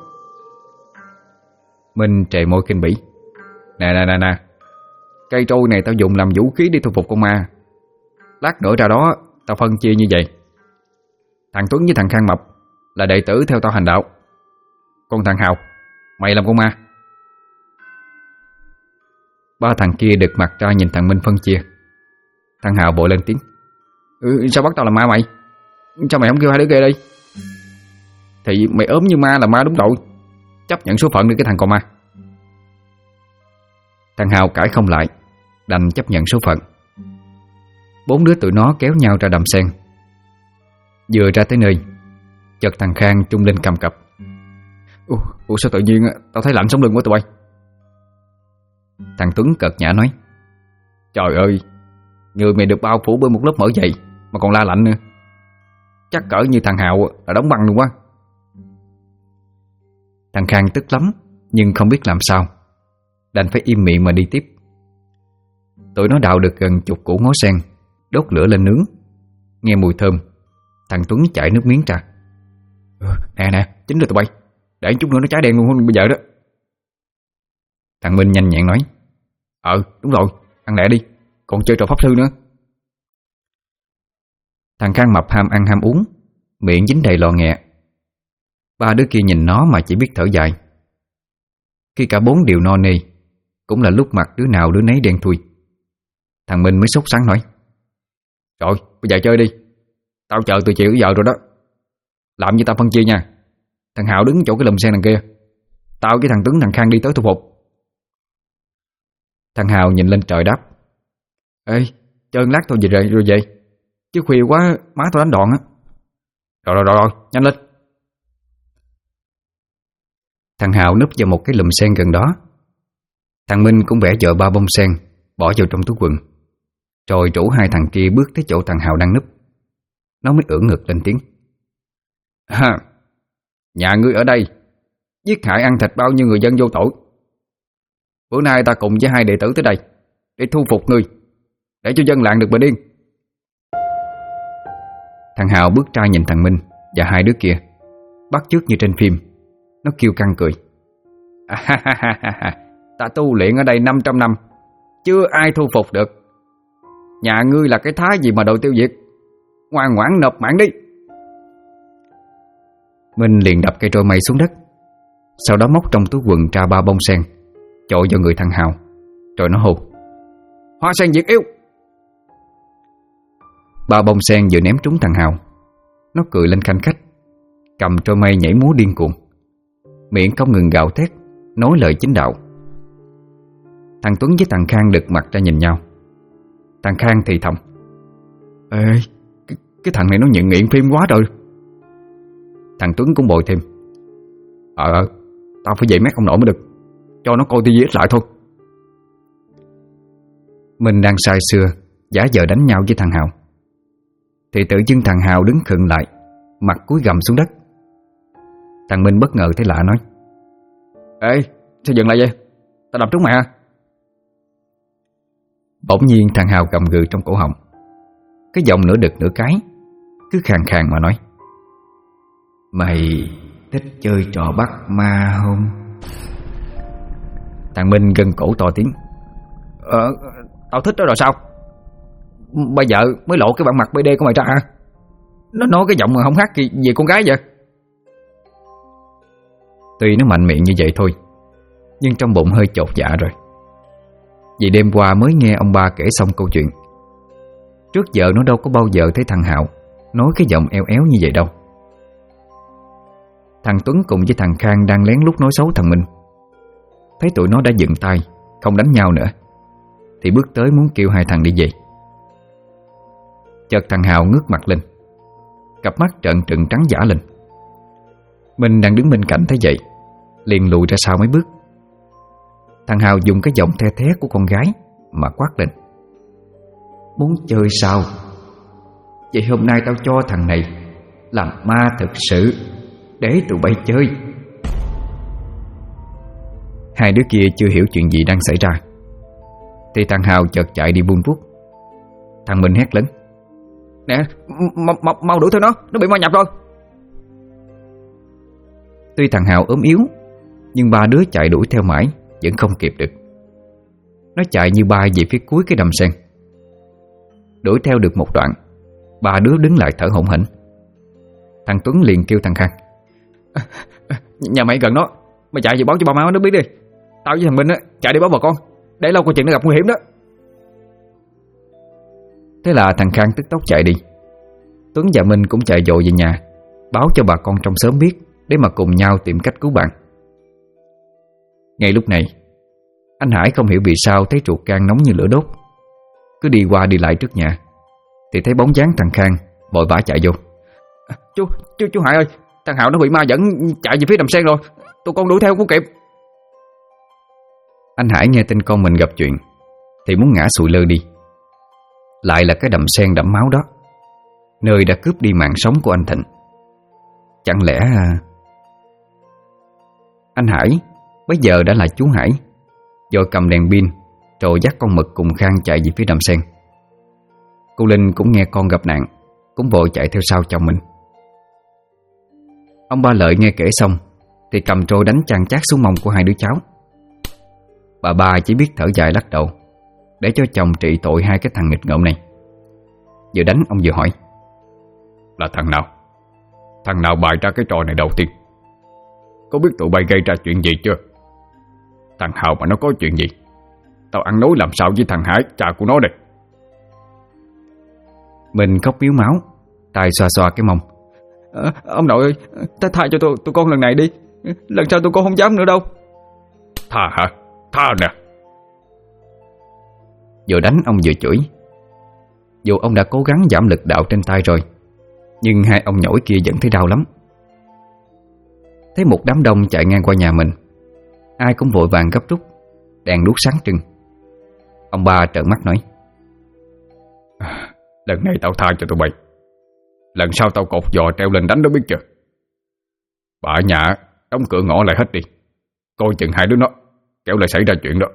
A: Minh trề môi khinh bỉ:
B: Nè, cây trôi này tao dùng làm vũ khí để thu phục con ma. Lát nữa ra đó tao phân chia như vậy. Thằng Tuấn với thằng Khang Mập là đệ tử theo tao hành đạo, còn thằng Hào, mày làm con ma.
A: Ba thằng kia đực mặt ra nhìn thằng Minh phân chia. Thằng Hào vội lên tiếng:
B: Sao bắt tao làm ma mày? Sao mày không kêu hai đứa kia đi?
A: Thì mày ốm như ma là ma đúng rồi, chấp nhận số phận đi cái thằng con ma. Thằng Hào cãi không lại, đành chấp nhận số phận. 4 đứa tụi nó kéo nhau ra đầm sen. Vừa ra tới nơi, chợt thằng Khang trung lên cầm cập:
B: Ủa sao tự nhiên tao thấy lạnh sống lưng quá tụi bay?
A: Thằng Tuấn cợt nhã nói:
B: Trời ơi, người mày được bao phủ bởi một lớp mỡ dày mà còn la lạnh nữa. Chắc cỡ như thằng Hào là đóng băng luôn quá.
A: Thằng Khang tức lắm nhưng không biết làm sao, đành phải im miệng mà đi tiếp. Tụi nó đào được gần chục củ ngó sen, đốt lửa lên nướng. Nghe mùi thơm, thằng Tuấn chảy nước miếng ra.
B: Nè, chín rồi tụi bay. Để chút nữa nó cháy đen luôn bây giờ đó.
A: Thằng Minh nhanh nhẹn nói:
B: Đúng rồi, ăn lẹ đi, còn chơi trò pháp sư nữa.
A: Thằng Khang mập ham ăn ham uống, miệng dính đầy lò nghẹ. Ba đứa kia nhìn nó mà chỉ biết thở dài. Khi cả bốn đều no nê, cũng là lúc mặt đứa nào đứa nấy đen thui. Thằng Minh mới sốt sắng nói:
B: Rồi, bây giờ chơi đi. Tao chờ từ chiều tới giờ rồi đó. Làm như tao phân chia nha. Thằng Hào đứng chỗ cái lùm sen đằng kia, tao với thằng Tuấn thằng Khang đi tới thu phục.
A: Thằng Hào nhìn lên trời đáp:
B: Ê, chơi lát thôi rồi về. Chứ khuya quá má tao đánh đòn á. Rồi, nhanh lên.
A: Thằng Hào núp vào một cái lùm sen gần đó. Thằng Minh cũng bẻ vợ ba bông sen bỏ vào trong túi quần, rồi rủ hai thằng kia bước tới chỗ thằng Hào đang núp. Nó mới ưỡn ngực lên tiếng:
B: Nhà ngươi ở đây, giết hại ăn thịt bao nhiêu người dân vô tội. Bữa nay ta cùng với hai đệ tử tới đây để thu phục ngươi, để cho dân làng được bình yên.
A: Thằng Hào bước ra nhìn thằng Minh và hai đứa kia, bắt chước như trên phim. Nó kêu căng cười:
B: Ta tu luyện ở đây 500 năm, chưa ai thu phục được. Nhà ngươi là cái thái gì mà đòi tiêu diệt? Ngoan ngoãn nộp mạng đi.
A: Minh liền đập cây trôi mây xuống đất, sau đó móc trong túi quần ra ba bông sen, chội vào người thằng Hào, rồi nó hô:
B: Hoa sen diệt yêu.
A: Ba bông sen vừa ném trúng thằng Hào, nó cười lên khanh khách, cầm trôi mây nhảy múa điên cuồng, miệng không ngừng gào thét, nói lời chính đạo. Thằng Tuấn với thằng Khang đực mặt ra nhìn nhau. Thằng Khang thì thầm:
B: Ê, cái thằng này nó nghiện phim quá rồi.
A: Thằng Tuấn cũng bồi thêm:
B: Tao phải dậy mét ông nội mới được, cho nó coi tivi ít lại thôi.
A: Mình đang say sưa giả vờ đánh nhau với thằng Hào, thì tự dưng thằng Hào đứng khựng lại, mặt cúi gằm xuống đất. Thằng Minh bất ngờ thấy lạ nói:
B: Ê, sao dừng lại vậy? Tao đập trúng mày à?
A: Bỗng nhiên thằng Hào gầm gừ trong cổ họng, cái giọng nửa đực nửa cái, cứ khàn khàn mà nói: Mày thích chơi trò bắt ma không? Thằng Minh gân cổ to tiếng:
B: Tao thích đó rồi sao? Bây giờ mới lộ cái bản mặt BD của mày ra hả? Nó nói cái giọng mà không khác gì con gái vậy.
A: Tuy nó mạnh miệng như vậy thôi, nhưng trong bụng hơi chột dạ rồi. Vì đêm qua mới nghe ông ba kể xong câu chuyện. Trước giờ nó đâu có bao giờ thấy thằng Hạo nói cái giọng eo éo như vậy đâu. Thằng Tuấn cùng với thằng Khang đang lén lút nói xấu thằng Minh, thấy tụi nó đã dừng tay, không đánh nhau nữa, thì bước tới muốn kêu hai thằng đi về. Chợt thằng Hào ngước mặt lên, cặp mắt trợn trừng trắng dã lên. Mình đang đứng bên cạnh thấy vậy, liền lùi ra sau mấy bước. Thằng Hào dùng cái giọng the thé của con gái mà quát lên: Muốn chơi sao? Vậy hôm nay tao cho thằng này làm ma thực sự, để tụi bay chơi. Hai đứa kia chưa hiểu chuyện gì đang xảy ra, thì thằng Hào chợt chạy đi buôn vuốt. Thằng Minh hét lớn:
B: Nè, mau đuổi theo nó bị ma nhập rồi.
A: Tuy thằng Hào ốm yếu, nhưng ba đứa chạy đuổi theo mãi vẫn không kịp được. Nó chạy như bay về phía cuối cái đầm sen. Đuổi theo được một đoạn, ba đứa đứng lại thở hổn hển. Thằng Tuấn liền kêu thằng Khang:
B: Nhà mày gần đó, mày chạy về báo cho ba má nó biết đi. Tao với thằng Minh á chạy đi báo bà con, để lâu coi chừng nó gặp nguy hiểm đó.
A: Thế là thằng Khang tức tốc chạy đi. Tuấn và Minh cũng chạy vội về nhà, báo cho bà con trong xóm biết, để mà cùng nhau tìm cách cứu bạn. Ngay lúc này, anh Hải không hiểu vì sao thấy ruột gan nóng như lửa đốt. Cứ đi qua đi lại trước nhà, thì thấy bóng dáng thằng Khang vội vã chạy vô.
B: Chú Hải ơi, thằng Hạo nó bị ma dẫn chạy về phía đầm sen rồi, tụi con đuổi theo cũng kịp.
A: Anh Hải nghe tin con mình gặp chuyện thì muốn ngã sụi lơ đi. Lại là cái đầm sen đẫm máu đó, nơi đã cướp đi mạng sống của anh Thịnh. Chẳng lẽ anh Hải bây giờ đã là chú Hải, rồi cầm đèn pin rồi dắt con Mực cùng Khang chạy về phía đầm sen. Cô Linh cũng nghe con gặp nạn, cũng vội chạy theo sau chồng mình. Ông Ba Lợi nghe kể xong thì cầm trôi đánh chan chát xuống mông của hai đứa cháu. Bà ba chỉ biết thở dài lắc đầu để cho chồng trị tội hai cái thằng nghịch ngợm này. Vừa đánh ông vừa hỏi:
B: Là thằng nào? Thằng nào bày ra cái trò này đầu tiên? Có biết tụi bay gây ra chuyện gì chưa? Thằng Hào mà nó có chuyện gì, tao ăn nói làm sao với thằng Hải, cha của nó đây?
A: Mình khóc miếu máu, tay xoa xoa cái mông.
C: Ông nội ơi, tha cho tụi con lần này đi. Lần sau tụi con không dám nữa đâu.
B: Tha hả? Tha nè.
A: Vừa đánh ông vừa chửi. Dù ông đã cố gắng giảm lực đạo trên tay rồi, nhưng hai ông nhỗi kia vẫn thấy đau lắm. Thấy một đám đông chạy ngang qua nhà mình, ai cũng vội vàng gấp rút, đèn đuốc sáng trưng. Ông Ba trợn mắt nói:
B: Lần này tao tha cho tụi bay, lần sau tao cột giò treo lên đánh đó biết chưa? Bà ở nhà đóng cửa ngõ lại hết đi, coi chừng hai đứa nó, kéo lại xảy ra chuyện đó.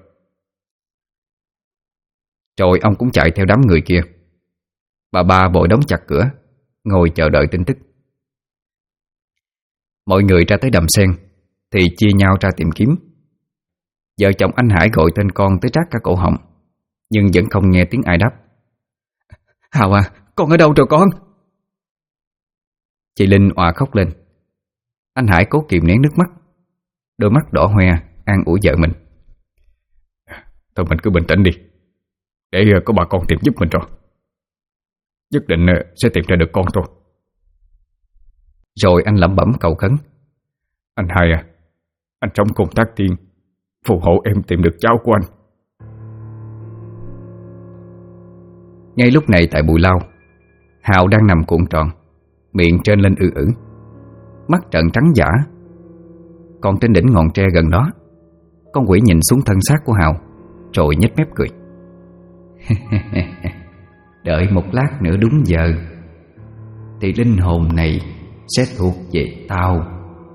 A: Rồi ông cũng chạy theo đám người kia. Bà ba vội đóng chặt cửa, ngồi chờ đợi tin tức. Mọi người ra tới đầm sen thì chia nhau ra tìm kiếm. Vợ chồng anh Hải gọi tên con tới rát cả cổ họng, nhưng vẫn không nghe tiếng ai đáp.
C: Hào à, con ở đâu rồi con?
A: Chị Linh òa khóc lên. Anh Hải cố kìm nén nước mắt, đôi mắt đỏ hoe an ủi vợ mình:
B: Thôi mình cứ bình tĩnh đi, để có bà con tìm giúp mình rồi. Nhất định sẽ tìm ra được con thôi.
A: Rồi anh lẩm bẩm cầu khấn:
B: Anh Hai à, anh trong cùng thác thiên, phù hộ em tìm được cháu của anh.
A: Ngay lúc này tại bụi lau, Hào đang nằm cuộn tròn, miệng trơn lên ử, mắt trợn trắng dã. Còn trên đỉnh ngọn tre gần đó, con quỷ nhìn xuống thân xác của Hào rồi nhếch mép cười. Đợi một lát nữa đúng giờ thì linh hồn này sẽ thuộc về tao.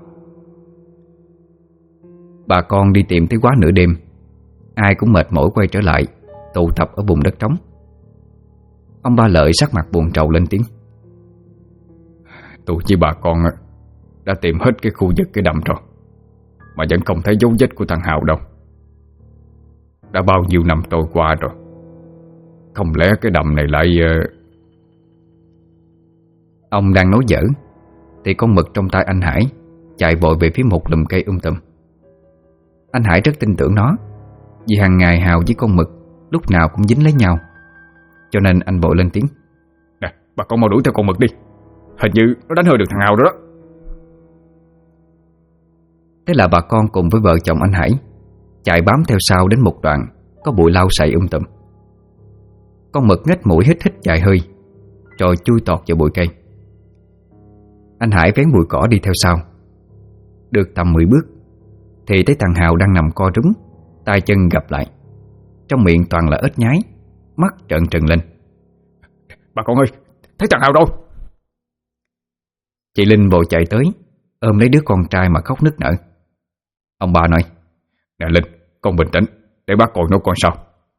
A: Bà con đi tìm tới quá nửa đêm, ai cũng mệt mỏi quay trở lại, tụ tập ở vùng đất trống. Ông Ba Lợi sắc mặt buồn rầu lên tiếng:
B: Tụi chị bà con đã tìm hết cái khu vực cái đầm rồi, mà vẫn không thấy dấu vết của thằng Hào đâu. Đã bao nhiêu năm trôi qua rồi, không lẽ cái đầm này lại...
A: Ông đang nói dở thì con Mực trong tay anh Hải chạy vội về phía một lùm cây tùm. Anh Hải rất tin tưởng nó, vì hàng ngày Hào với con Mực lúc nào cũng dính lấy nhau, cho nên anh vội lên tiếng:
B: Nè, bà con mau đuổi theo con Mực đi, hình như nó đánh hơi được thằng Hào rồi đó.
A: Thế là bà con cùng với vợ chồng anh Hải chạy bám theo sau đến một đoạn có bụi lau sậy tùm. Con Mực nghếch mũi hít hít vài hơi rồi chui tọt vào bụi cây. Anh Hải vén bụi cỏ đi theo sau. Được tầm 10 bước thì thấy thằng Hào đang nằm co rúm, tay chân gập lại, trong miệng toàn là ếch nhái, mắt trợn trừng lên.
B: Bà con ơi, thấy thằng Hào đâu?
A: Chị Linh vội chạy tới, ôm lấy đứa con trai mà khóc nức nở. Ông Ba nói:
B: Nè Linh, con bình tĩnh, để bác coi nó con sao.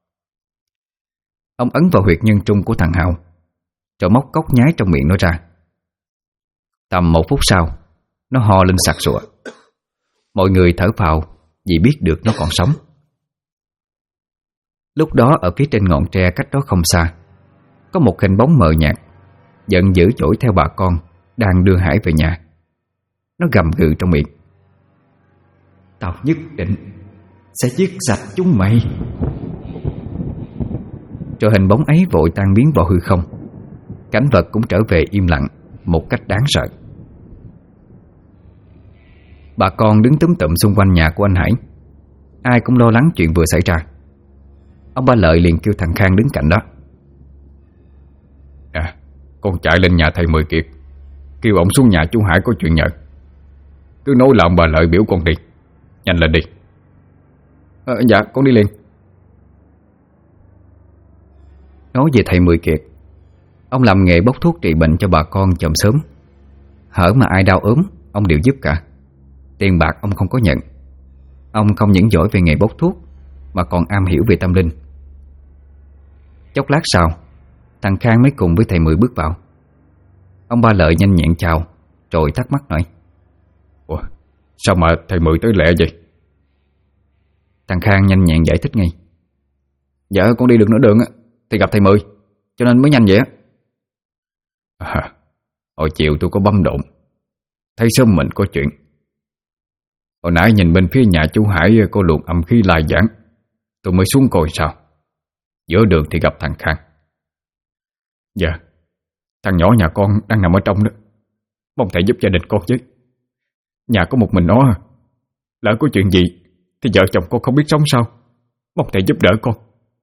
A: Ông ấn vào huyệt nhân trung của thằng Hào, rồi móc cốc nhái trong miệng nó ra. Tầm 1 phút sau, nó ho lên sặc sụa. Mọi người thở phào vì biết được nó còn sống. Lúc đó ở phía trên ngọn tre cách đó không xa, có một hình bóng mờ nhạt giận dữ chổi theo bà con đang đưa Hải về nhà. Nó gầm gừ trong miệng: Tao nhất định sẽ giết sạch chúng mày. Rồi hình bóng ấy vội tan biến vào hư không. Cảnh vật cũng trở về im lặng một cách đáng sợ. Bà con đứng túm tụm xung quanh nhà của anh Hải, ai cũng lo lắng chuyện vừa xảy ra. Ông Ba Lợi liền kêu thằng Khang đứng cạnh đó:
B: Con chạy lên nhà thầy Mười Kiệt, kêu ổng xuống nhà chú Hải có chuyện nhờ. Cứ nói là ông bà Lợi biểu con đi, nhanh lên đi. Dạ con đi liền.
A: Nói về thầy Mười Kiệt, ông làm nghề bốc thuốc trị bệnh cho bà con chòm xóm. Hở mà ai đau ốm ông đều giúp cả. Tiền bạc ông không có nhận. Ông không những giỏi về nghề bốc thuốc mà còn am hiểu về tâm linh. Chốc lát sau, thằng Khang mới cùng với thầy Mười bước vào. Ông Ba Lợi nhanh nhẹn chào, rồi thắc mắc hỏi:
B: Ủa, sao mà thầy Mười tới lẹ vậy?
A: Thằng Khang nhanh nhẹn giải thích ngay:
B: Dạ con đi được nửa đường thì gặp thầy Mười, cho nên mới nhanh vậy á. Hồi chiều tôi có bấm độn, thấy sớm mình có chuyện. Hồi nãy nhìn bên phía nhà chú Hải có luồng âm khí lai giảng, tôi mới xuống coi sao. Giữa đường thì gặp thằng Khang. Dạ, thằng nhỏ nhà con đang nằm ở trong đó, mong thầy giúp gia đình con với. Nhà có một mình nó, lỡ có chuyện gì thì vợ chồng con không biết sống sao. Mong thầy giúp đỡ con.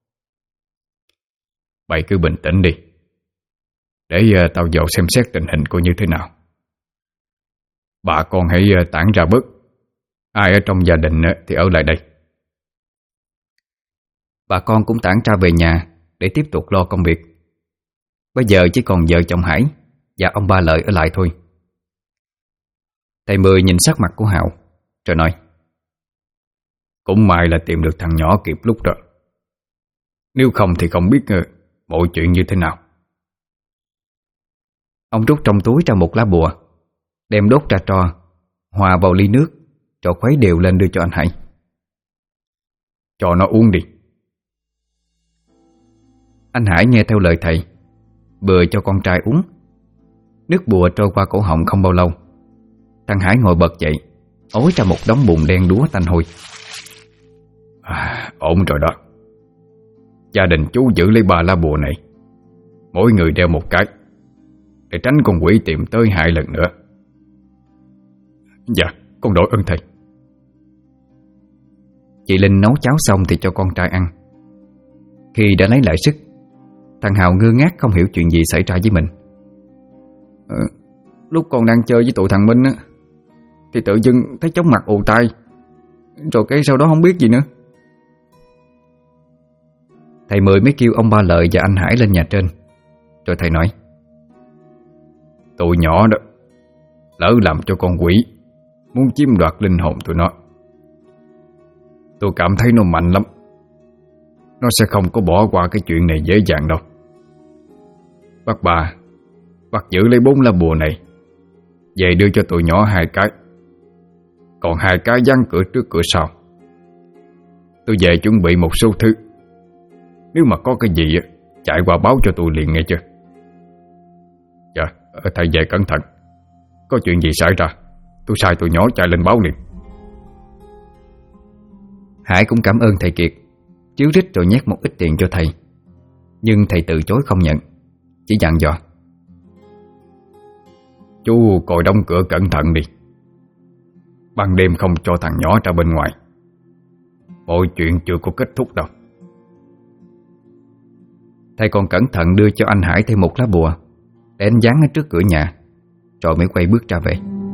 B: Bày cứ bình tĩnh đi, để tao vào xem xét tình hình coi như thế nào. Bà con hãy tản ra bớt. Ai ở trong gia đình thì ở lại đây.
A: Bà con cũng tản ra về nhà để tiếp tục lo công việc. Bây giờ chỉ còn vợ chồng Hải và ông Ba Lợi ở lại thôi. Thầy Mười nhìn sắc mặt của Hạo rồi nói:
B: Cũng may là tìm được thằng nhỏ kịp lúc rồi. Nếu không thì không biết mọi chuyện như thế nào.
A: Ông rút trong túi ra một lá bùa, đem đốt ra tro, hòa vào ly nước, rồi khuấy đều lên đưa cho anh Hải.
B: Cho nó uống đi.
A: Anh Hải nghe theo lời thầy, bừa cho con trai uống. Nước bùa trôi qua cổ họng không bao lâu, thằng Hải ngồi bật dậy, ối ra một đống bùn đen đúa tanh hôi.
B: Ổn rồi đó. Gia đình chú giữ lấy 3 lá bùa này, mỗi người đeo một cái, để tránh con quỷ tìm tới 2 lần nữa. Dạ, con đội ơn thầy.
A: Chị Linh nấu cháo xong thì cho con trai ăn. Khi đã lấy lại sức, thằng Hào ngơ ngác không hiểu chuyện gì xảy ra với mình.
C: Lúc con đang chơi với tụi thằng Minh á, thì tự dưng thấy chóng mặt ù tai, rồi cái sau đó không biết gì nữa.
A: Thầy Mười mới kêu ông Ba Lợi và anh Hải lên nhà trên. Rồi thầy nói:
B: Tụi nhỏ đó lỡ làm cho con quỷ muốn chiếm đoạt linh hồn tụi nó. Tôi cảm thấy nó mạnh lắm. Nó sẽ không có bỏ qua cái chuyện này dễ dàng đâu. Bác bà, bác giữ lấy 4 lá bùa này, về đưa cho tụi nhỏ 2 cái, còn 2 cái dán cửa trước cửa sau. Tôi về chuẩn bị một số thứ. Nếu mà có cái gì chạy qua báo cho tôi liền nghe chưa? Dạ, thầy về cẩn thận. Có chuyện gì xảy ra tôi sai tụi nhỏ chạy lên báo liền.
A: Hải cũng cảm ơn thầy Kiệt, chiếu rít rồi nhét một ít tiền cho thầy. Nhưng thầy từ chối không nhận, chỉ dặn dò:
B: Chú coi đóng cửa cẩn thận đi. Ban đêm không cho thằng nhỏ ra bên ngoài. Mọi chuyện chưa có kết thúc đâu.
A: Thầy còn cẩn thận đưa cho anh Hải thêm một lá bùa để anh dán ở trước cửa nhà, rồi mới quay bước ra về.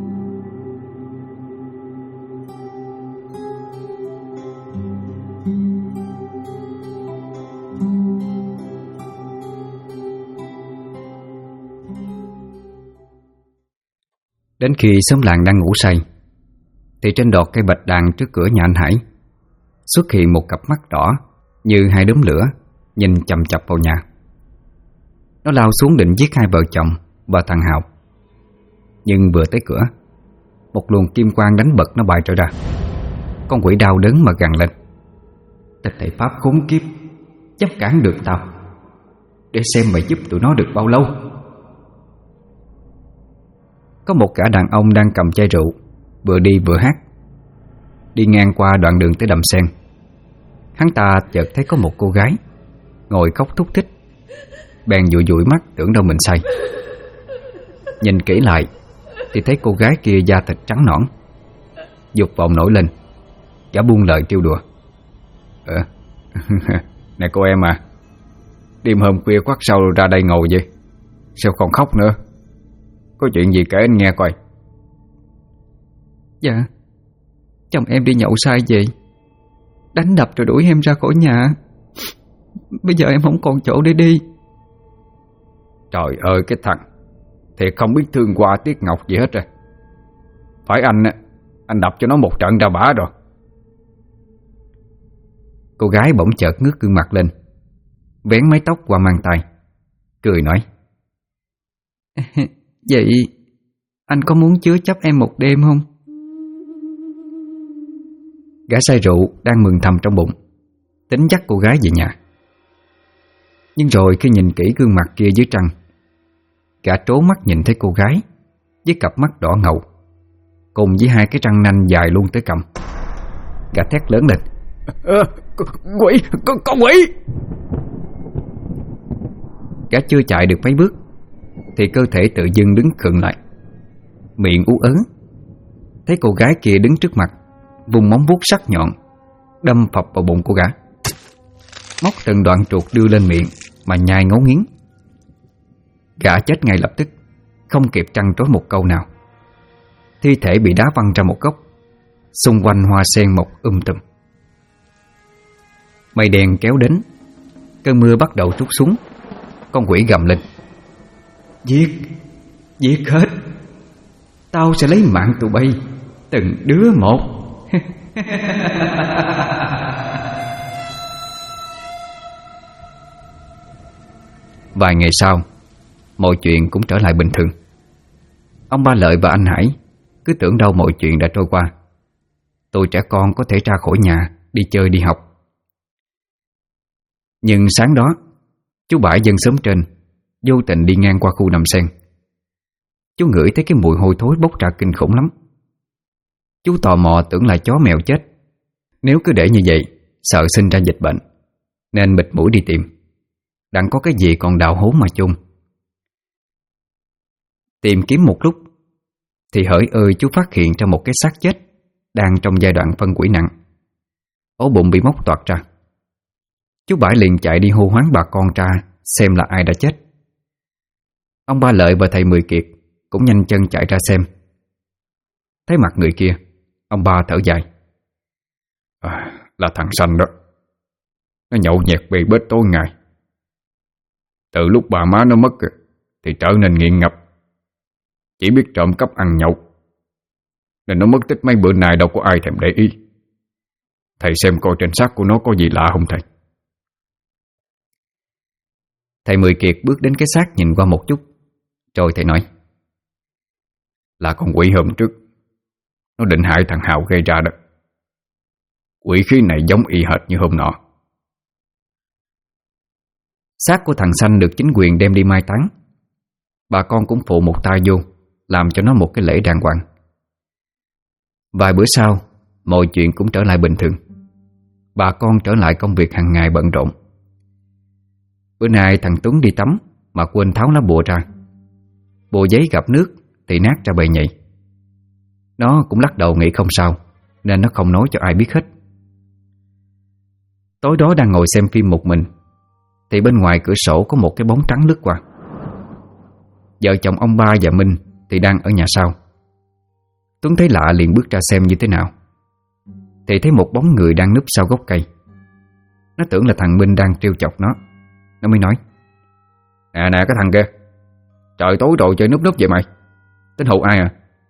A: Đến khi xóm làng đang ngủ say, thì trên đọt cây bạch đàn trước cửa nhà anh Hải xuất hiện một cặp mắt đỏ như 2 đốm lửa nhìn chằm chằm vào nhà. Nó lao xuống định giết 2 vợ chồng và thằng Hào. Nhưng vừa tới cửa, một luồng kim quang đánh bật nó bay trở ra. Con quỷ đau đớn mà gằn lên: Tịch thầy pháp khốn kiếp, dám cản được tao, để xem mày giúp tụi nó được bao lâu. Có một gã đàn ông đang cầm chai rượu, vừa đi vừa hát. Đi ngang qua đoạn đường tới đầm sen, hắn ta chợt thấy có một cô gái ngồi khóc thút thít, bèn dụi dụi mắt tưởng đâu mình say. Nhìn kỹ lại thì thấy cô gái kia da thịt trắng nõn. Dục vọng nổi lên, gã buông lời trêu đùa:
B: Nè cô em à, đêm hôm khuya khoắt sao ra đây ngồi vậy? Sao còn khóc nữa? Có chuyện gì kể anh nghe coi.
C: Dạ, chồng em đi nhậu say vậy,
A: đánh đập rồi đuổi em ra khỏi nhà. Bây giờ em không còn chỗ để đi.
B: Trời ơi cái thằng, thiệt không biết thương hoa tiếc ngọc gì hết rồi. Phải anh đập cho nó một trận ra bả rồi.
A: Cô gái bỗng chợt ngước gương mặt lên, vén mái tóc qua mang tay, cười nói: Vậy anh có muốn chứa chấp em một đêm không? Gã say rượu đang mừng thầm trong bụng, tính dắt cô gái về nhà. Nhưng rồi khi nhìn kỹ gương mặt kia dưới trăng, gã trố mắt nhìn thấy cô gái với cặp mắt đỏ ngầu, cùng với hai cái răng nanh dài luôn tới cằm. Gã thét lớn lên:
B: Quỷ, con quỷ!
A: Gã chưa chạy được mấy bước thì cơ thể tự dưng đứng khựng lại, miệng ú ớ. Thấy cô gái kia đứng trước mặt, vùng móng vuốt sắc nhọn đâm phập vào bụng của gã, móc từng đoạn ruột đưa lên miệng mà nhai ngấu nghiến. Gã chết ngay lập tức, không kịp trăn trối một câu nào. Thi thể bị đá văng ra một góc, xung quanh hoa sen mọc tùm. Mây đen kéo đến, cơn mưa bắt đầu trút xuống. Con quỷ gầm lên: Giết hết. Tao sẽ lấy mạng tụi bay từng đứa một. Vài ngày sau, mọi chuyện cũng trở lại bình thường. Ông Ba Lợi và anh Hải cứ tưởng đâu mọi chuyện đã trôi qua, tụi trẻ con có thể ra khỏi nhà đi chơi đi học. Nhưng sáng đó, chú Bãi dân xóm trên vô tình đi ngang qua khu Đầm Sen. Chú ngửi thấy cái mùi hôi thối bốc ra kinh khủng lắm. Chú tò mò tưởng là chó mèo chết. Nếu cứ để như vậy sợ sinh ra dịch bệnh, nên bịt mũi đi tìm, đặng có cái gì còn đào hố mà chôn. Tìm kiếm một lúc thì hỡi ơi, chú phát hiện ra một cái xác chết đang trong giai đoạn phân hủy nặng. Ổ bụng bị móc toạc ra. Chú Bãi liền chạy đi hô hoán bà con ra xem là ai đã chết. Ông Ba Lợi và thầy Mười Kiệt cũng nhanh chân chạy ra xem. Thấy mặt người kia, ông Ba thở dài:
B: Là thằng Sanh đó. Nó nhậu nhẹt bê bết tối ngày. Từ lúc bà má nó mất thì trở nên nghiện ngập, chỉ biết trộm cắp ăn nhậu, nên nó mất tích mấy bữa nay đâu có ai thèm để ý. Thầy xem coi trên xác của nó có gì lạ không thầy?
A: Thầy Mười Kiệt bước đến cái xác nhìn qua một chút, rồi thầy nói:
B: Là con quỷ hôm trước, nó định hại thằng Hào gây ra đó. Quỷ khí này giống y hệt như hôm nọ.
A: Xác của thằng Xanh được chính quyền đem đi mai táng. Bà con cũng phụ một tay vô, làm cho nó một cái lễ đàng hoàng. Vài bữa sau, mọi chuyện cũng trở lại bình thường. Bà con trở lại công việc hàng ngày bận rộn. Bữa nay thằng Tuấn đi tắm mà quên tháo lá bùa ra. Bùa giấy gặp nước thì nát ra bầy nhầy. Nó cũng lắc đầu nghĩ không sao, nên nó không nói cho ai biết hết. Tối đó đang ngồi xem phim một mình thì bên ngoài cửa sổ có một cái bóng trắng lướt qua. Vợ chồng ông Ba và Minh thì đang ở nhà sau. Tuấn thấy lạ liền bước ra xem như thế nào, thì thấy một bóng người đang núp sau gốc cây. Nó tưởng là thằng Minh đang trêu chọc nó. Nó mới nói:
B: Nè cái thằng kia, trời tối rồi chơi núp vậy mày, tính hụ ai à?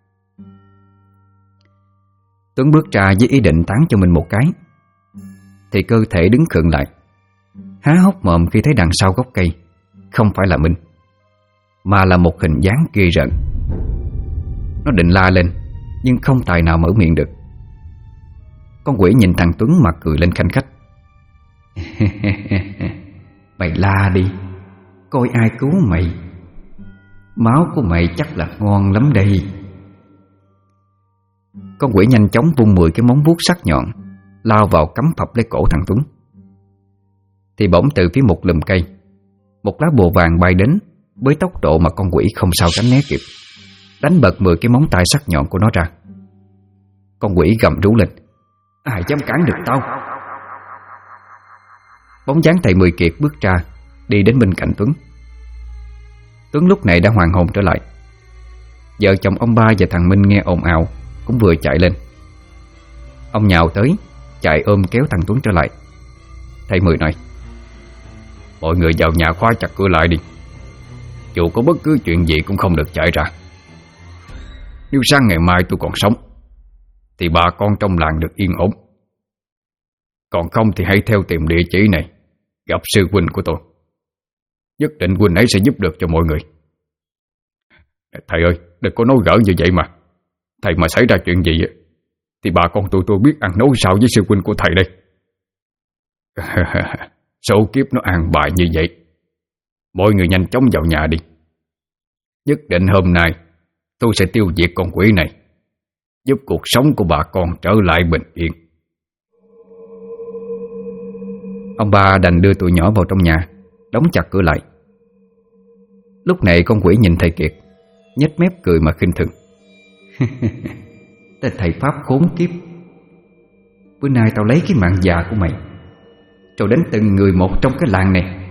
A: Tuấn bước ra với ý định tán cho mình một cái, thì cơ thể đứng khựng lại, há hốc mồm khi thấy đằng sau gốc cây không phải là Minh, mà là một hình dáng ghê rợn. Nó định la lên nhưng không tài nào mở miệng được. Con quỷ nhìn thằng Tuấn mà cười lên khanh khách: Mày la đi, coi ai cứu mày. Máu của mày chắc là ngon lắm đây. Con quỷ nhanh chóng vung 10 cái móng vuốt sắc nhọn lao vào cắm phập lấy cổ thằng Tuấn. Thì bỗng từ phía một lùm cây, một lá bùa vàng bay đến với tốc độ mà con quỷ không sao tránh né kịp, đánh bật 10 cái móng tay sắc nhọn của nó ra. Con quỷ gầm rú lên: Ai dám cản được tao? Bóng dáng thầy Mười Kiệt bước ra, đi đến bên cạnh Tuấn. Tuấn lúc này đã hoàn hồn trở lại. Vợ chồng ông Ba và thằng Minh nghe ồn ào cũng vừa chạy lên. Ông nhào tới, chạy ôm kéo thằng Tuấn trở lại. Thầy Mười nói:
B: mọi người vào nhà khóa chặt cửa lại đi. Dù có bất cứ chuyện gì cũng không được chạy ra. Nếu sáng ngày mai tôi còn sống thì bà con trong làng được yên ổn. Còn không thì hãy theo tìm địa chỉ này, gặp sư huynh của tôi. Nhất định huynh ấy sẽ giúp được cho mọi người. Thầy ơi, đừng có nói gỡ như vậy mà. Thầy mà xảy ra chuyện gì thì bà con tôi biết ăn nói sao với sư huynh của thầy đây. Số kiếp nó an bài như vậy. Mọi người nhanh chóng vào nhà đi. Nhất định hôm nay tôi sẽ tiêu diệt con quỷ này, giúp cuộc sống của bà con trở lại bình yên.
A: Ông ba đành đưa tụi nhỏ vào trong nhà, đóng chặt cửa lại. Lúc này con quỷ nhìn thầy Kiệt, nhếch mép cười mà khinh thường. Tên thầy Pháp khốn kiếp, bữa nay tao lấy cái mạng già của mày rồi đến từng người một trong cái làng này.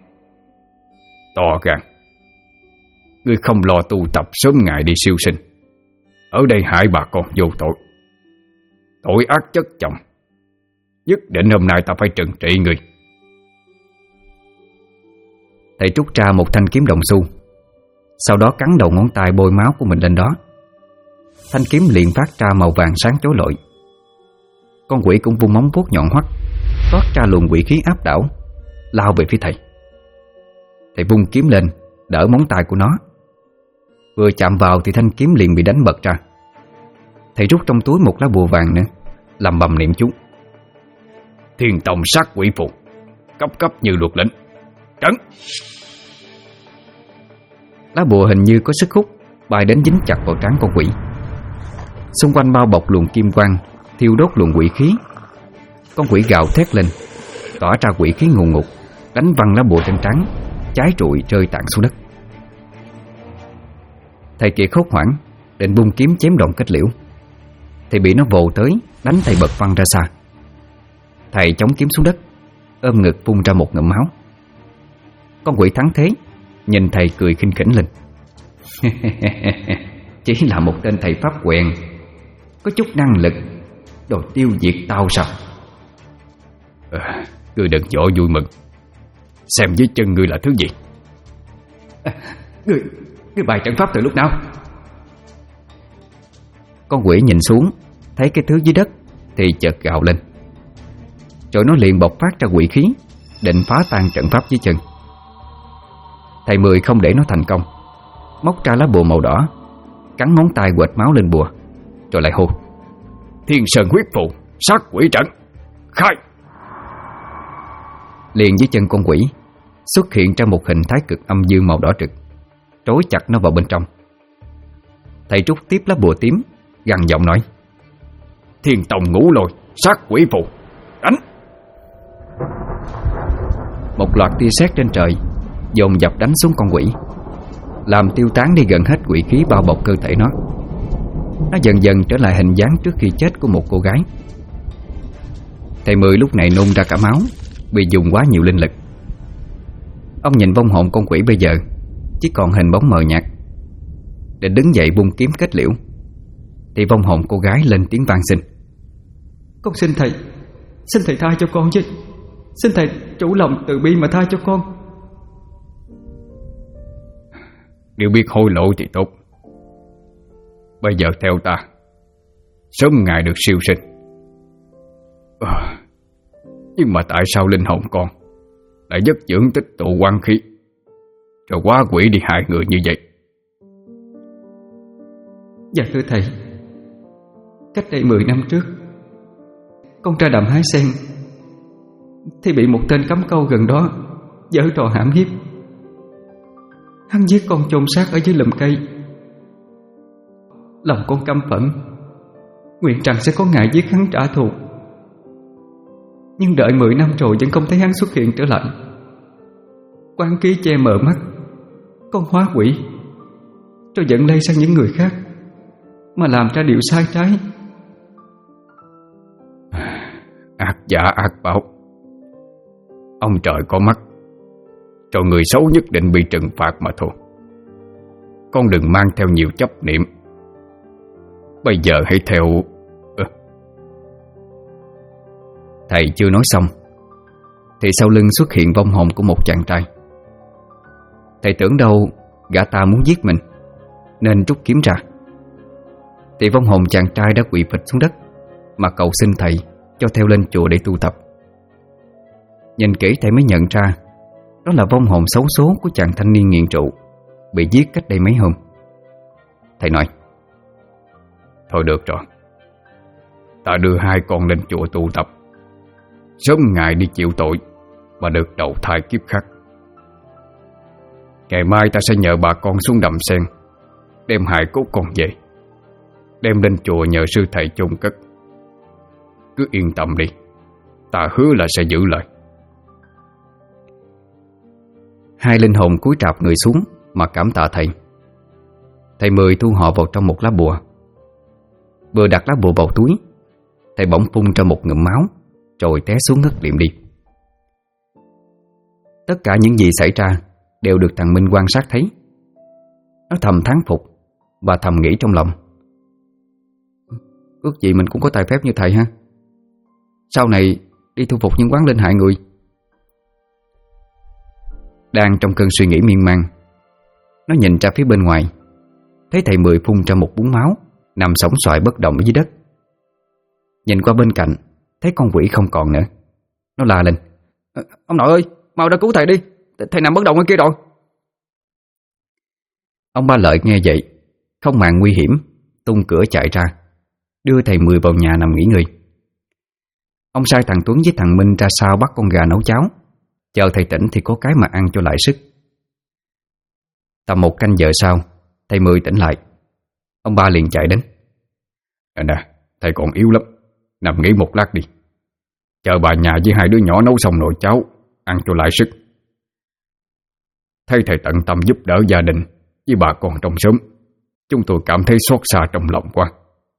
B: To gan, ngươi không lo tu tập sớm ngày đi siêu sinh, ở đây hại bà con vô tội. Tội ác chất chồng, nhất định hôm nay ta phải trừng trị ngươi.
A: Thầy trút ra một thanh kiếm đồng xu, sau đó cắn đầu ngón tay bôi máu của mình lên đó. Thanh kiếm liền phát ra màu vàng sáng chói lọi. Con quỷ cũng vung móng vuốt nhọn hoắt, toát ra luồng quỷ khí áp đảo, lao về phía thầy. Thầy vung kiếm lên đỡ móng tay của nó. Vừa chạm vào thì thanh kiếm liền bị đánh bật ra. Thầy rút trong túi một lá bùa vàng nữa, lầm bầm niệm chú:
B: Thiên tông sát quỷ phù, cấp cấp như luật lệnh, trấn.
A: Lá bùa hình như có sức hút, bay đến dính chặt vào trán con quỷ. Xung quanh bao bọc luồng kim quang, thiêu đốt luồng quỷ khí. Con quỷ gào thét lên, tỏa ra quỷ khí ngùn ngụt, đánh văng lá bùa trên trán, cháy rụi rơi tàn xuống đất. Thầy Kiệt hốt hoảng định vung kiếm chém đoạn kết liễu thì bị nó vồ tới, đánh thầy bật văng ra xa. Thầy chống kiếm xuống đất, ôm ngực phun ra một ngụm máu. Con quỷ thắng thế, nhìn thầy cười khinh khỉnh lên. Chỉ là một tên thầy pháp quèn, có chút năng lực, đồ tiêu diệt tao sao?
B: Ngươi đừng vội vui mừng, xem dưới chân ngươi là thứ gì.
A: Ngươi bày trận pháp từ lúc nào? Con quỷ nhìn xuống, thấy cái thứ dưới đất thì chợt gào lên. Rồi nó liền bộc phát ra quỷ khí, định phá tan trận pháp dưới chân. Thầy Mười không để nó thành công, móc ra lá bùa màu đỏ, cắn ngón tay quệt máu lên bùa, rồi lại hô:
B: Thiên sơn huyết phù, sát quỷ trận, khai!
A: Liền dưới chân con quỷ xuất hiện ra một hình thái cực âm dương màu đỏ trực, trói chặt nó vào bên trong. Thầy rút tiếp lá bùa tím, gằn giọng nói:
B: Thiên tông ngũ lôi, sát quỷ phù, đánh!
A: Một loạt tia sét trên trời dồn dập đánh xuống con quỷ, làm tiêu tán đi gần hết quỷ khí bao bọc cơ thể nó. Nó dần dần trở lại hình dáng trước khi chết của một cô gái. Thầy Mười lúc này nôn ra cả máu, vì dùng quá nhiều linh lực. Ông nhìn vong hồn con quỷ bây giờ chỉ còn hình bóng mờ nhạt, định đứng dậy vung kiếm kết liễu thì vong hồn cô gái lên tiếng van xin:
D: Con xin thầy tha cho con chứ. Xin thầy chủ lòng từ bi mà tha cho con.
B: Nếu biết hối lộ thì tốt. Bây giờ theo ta, sớm ngày được siêu sinh. Nhưng mà tại sao linh hồn con lại giấc dưỡng tích tụ quang khí, rồi quá quỷ đi hại người như vậy?
D: Dạ thưa thầy, cách đây 10 năm trước, con ra đầm hái sen thì bị một tên cắm câu gần đó giở trò hãm hiếp. Hắn giết con chôn xác ở dưới lùm cây. Lòng con căm phẫn, nguyện rằng sẽ có ngày giết hắn trả thù. Nhưng đợi 10 năm rồi vẫn không thấy hắn xuất hiện trở lại. Quán khí che mờ mắt, con hóa quỷ, rồi dẫn lây sang những người khác mà làm ra điều sai trái.
B: Ác giả ác báo, ông trời có mắt, rồi người xấu nhất định bị trừng phạt mà thôi. Con đừng mang theo nhiều chấp niệm. Bây giờ hãy theo
A: Thầy chưa nói xong thì sau lưng xuất hiện vong hồn của một chàng trai. Thầy tưởng đâu gã ta muốn giết mình nên rút kiếm ra, thì vong hồn chàng trai đã quỳ phịch xuống đất mà cầu xin thầy cho theo lên chùa để tu tập. Nhìn kỹ thầy mới nhận ra đó là vong hồn xấu số của chàng thanh niên nghiện rượu bị giết cách đây mấy hôm. Thầy nói:
B: Thôi được rồi, ta đưa hai con lên chùa tu tập, sớm ngày đi chịu tội mà được đầu thai kiếp khác. Ngày mai ta sẽ nhờ bà con xuống Đầm Sen đem hài cốt con về, đem lên chùa nhờ sư thầy chôn cất. Cứ yên tâm đi, ta hứa là sẽ giữ lời.
A: Hai linh hồn cúi rạp người xuống mà cảm tạ thầy. Thầy Mười thu họ vào trong một lá bùa. Vừa đặt lá bùa vào túi, thầy bỗng phun ra một ngụm máu rồi té xuống ngất liệm đi. Tất cả những gì xảy ra đều được thằng Minh quan sát thấy. Nó thầm thán phục và thầm nghĩ trong lòng: ước gì mình cũng có tài phép như thầy ha, sau này đi thu phục những quán linh hại người. Đang trong cơn suy nghĩ miên man, nó nhìn ra phía bên ngoài, thấy thầy Mười phun ra một búng máu nằm sõng soài bất động ở dưới đất. Nhìn qua bên cạnh, thấy con quỷ không còn nữa. Nó la lên: ông nội ơi, mau ra cứu thầy đi, thầy nằm bất động ở kia rồi. Ông Ba Lợi nghe vậy không màng nguy hiểm, tung cửa chạy ra, đưa thầy Mười vào nhà nằm nghỉ ngơi. Ông sai thằng Tuấn với thằng Minh ra sau bắt con gà nấu cháo, chờ thầy tỉnh thì có cái mà ăn cho lại sức. Tầm 1 canh giờ sau, thầy Mười tỉnh lại. Ông Ba liền chạy đến:
B: Nè, thầy còn yếu lắm, nằm nghỉ một lát đi, chờ bà nhà với hai đứa nhỏ nấu xong nồi cháo, ăn cho lại sức. Thấy thầy tận tâm giúp đỡ gia đình với bà con trong xóm, chúng tôi cảm thấy xót xa trong lòng quá.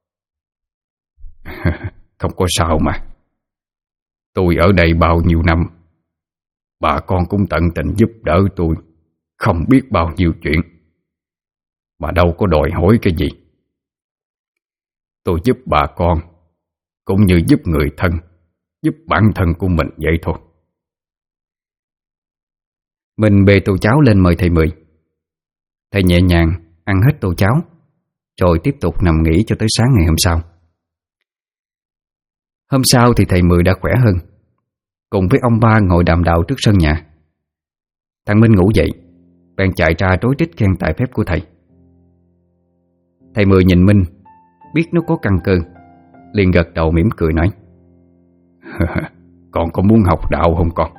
B: Không có sao mà. Tôi ở đây bao nhiêu năm, bà con cũng tận tình giúp đỡ tôi không biết bao nhiêu chuyện, mà đâu có đòi hỏi cái gì. Tôi giúp bà con cũng như giúp người thân, giúp bản thân của mình vậy thôi.
A: Mình bê tô cháo lên mời thầy Mười. Thầy nhẹ nhàng ăn hết tô cháo, rồi tiếp tục nằm nghỉ cho tới sáng ngày hôm sau. Hôm sau thì thầy Mười đã khỏe hơn, cùng với ông Ba ngồi đàm đạo trước sân nhà. Thằng Minh ngủ dậy, bèn chạy ra rối rít khen tài phép của thầy. Thầy Mười nhìn Minh, biết nó có căn cơ, liền gật đầu mỉm cười nói:
B: Con có muốn học đạo không con?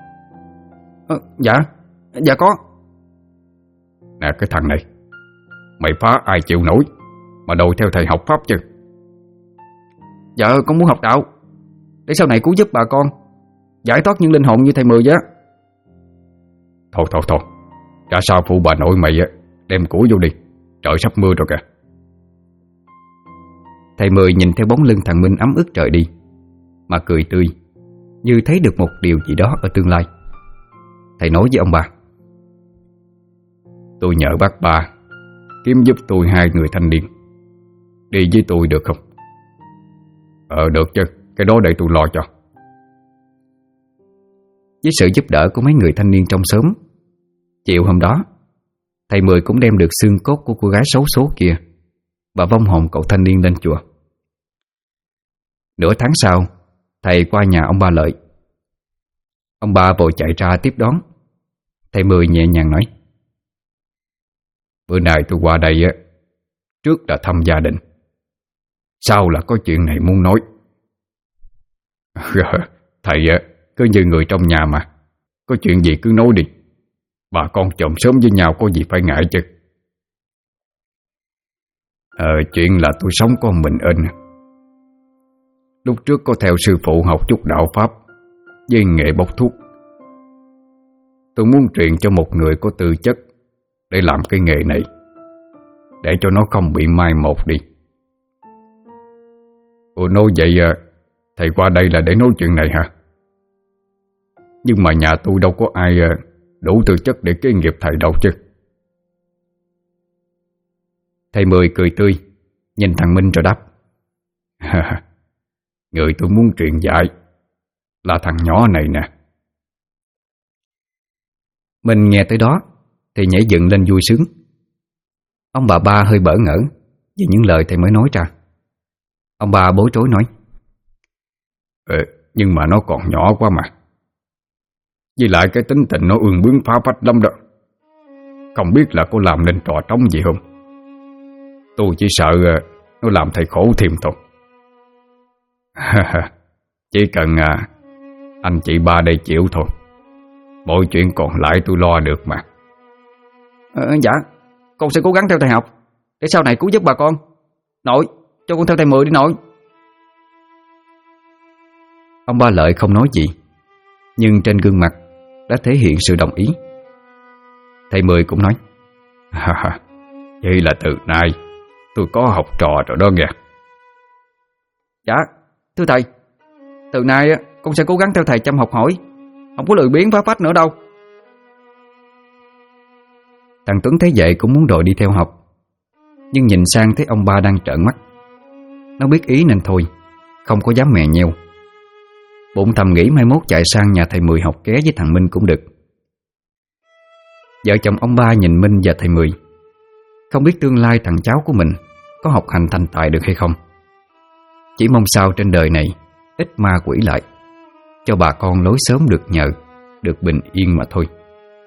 A: Dạ có.
B: Nè cái thằng này, mày phá ai chịu nổi mà đòi theo thầy học pháp chứ?
A: Dạ con muốn học đạo để sau này cứu giúp bà con, giải thoát những linh hồn như thầy Mười vậy.
B: Thôi, ra sao phụ bà nội mày đem củi vô đi, trời sắp mưa rồi kìa.
A: Thầy Mười nhìn theo bóng lưng thằng Minh ấm ức trời đi mà cười tươi, như thấy được một điều gì đó ở tương lai. Thầy nói với ông bà:
B: Tôi nhờ bác Ba kiếm giúp tôi 2 người thanh niên, đi với tôi được không? Được chứ, cái đó để tôi lo cho.
A: Với sự giúp đỡ của mấy người thanh niên trong xóm, chiều hôm đó thầy Mười cũng đem được xương cốt của cô gái xấu số kia và vong hồn cậu thanh niên lên chùa. Nửa tháng sau, thầy qua nhà ông Ba Lợi. Ông Ba vội chạy ra tiếp đón. Thầy Mười nhẹ nhàng nói:
B: Bữa nay tôi qua đây trước là thăm gia đình, sau là có chuyện này muốn nói. Thầy cứ như người trong nhà mà, có chuyện gì cứ nói đi, bà con chòm xóm với nhau có gì phải ngại chứ. Chuyện là tôi sống con mình ên. Lúc trước có theo sư phụ học chút đạo pháp với nghề bốc thuốc. Tôi muốn truyền cho một người có tư chất để làm cái nghề này, để cho nó không bị mai một đi. Nói vậy thầy qua đây là để nói chuyện này hả? Nhưng mà nhà tôi đâu có ai đủ tư chất để kế nghiệp thầy đâu chứ.
A: Thầy Mười cười tươi, nhìn thằng Minh rồi đáp:
B: Người tôi muốn truyền dạy
C: là thằng nhỏ này nè.
A: Mình nghe tới đó thì nhảy dựng lên vui sướng. Ông bà Ba hơi bỡ ngỡ vì những lời thầy mới nói ra. Ông bà bối rối nói:
C: Nhưng mà nó còn nhỏ quá mà. Với lại cái tính tình nó ương bướng phá phách lắm đó. Không biết là có làm nên trò trống gì không. Tôi chỉ sợ nó làm thầy khổ thêm thôi. Chỉ cần anh chị Ba đây chịu thôi. Mọi chuyện còn lại tôi lo được mà.
B: Dạ, con sẽ cố gắng theo thầy học để sau này cứu giúp bà con. Nội, cho con theo thầy Mười đi nội.
A: Ông Ba Lợi không nói gì, nhưng trên gương mặt đã thể hiện sự đồng ý. Thầy Mười cũng nói:
C: Vậy là từ nay tôi có học trò rồi đó nghe.
B: Dạ, thưa thầy, từ nay con sẽ cố gắng theo thầy chăm học hỏi, không có lười biếng phá phách nữa đâu.
A: Thằng Tuấn thấy vậy cũng muốn đội đi theo học, nhưng nhìn sang thấy ông Ba đang trợn mắt. Nó biết ý nên thôi, không có dám mè nheo. Bụng thầm nghĩ mai mốt chạy sang nhà thầy Mười học ké với thằng Minh cũng được. Vợ chồng ông Ba nhìn Minh và thầy Mười, không biết tương lai thằng cháu của mình có học hành thành tài được hay không. Chỉ mong sao trên đời này ít ma quỷ lại, cho bà con lối sớm được nhờ, được bình yên mà thôi.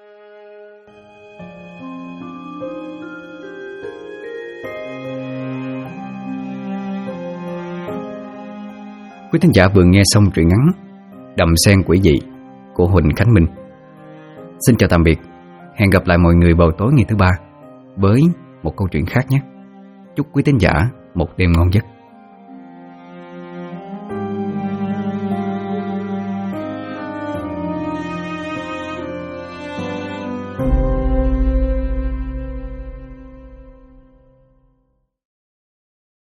A: Quý thính giả vừa nghe xong truyện ngắn Đầm Sen Quỷ Dị của Huỳnh Khánh Minh. Xin chào tạm biệt. Hẹn gặp lại mọi người vào tối ngày thứ Ba với một câu chuyện khác nhé. Chúc quý thính giả một đêm ngon giấc.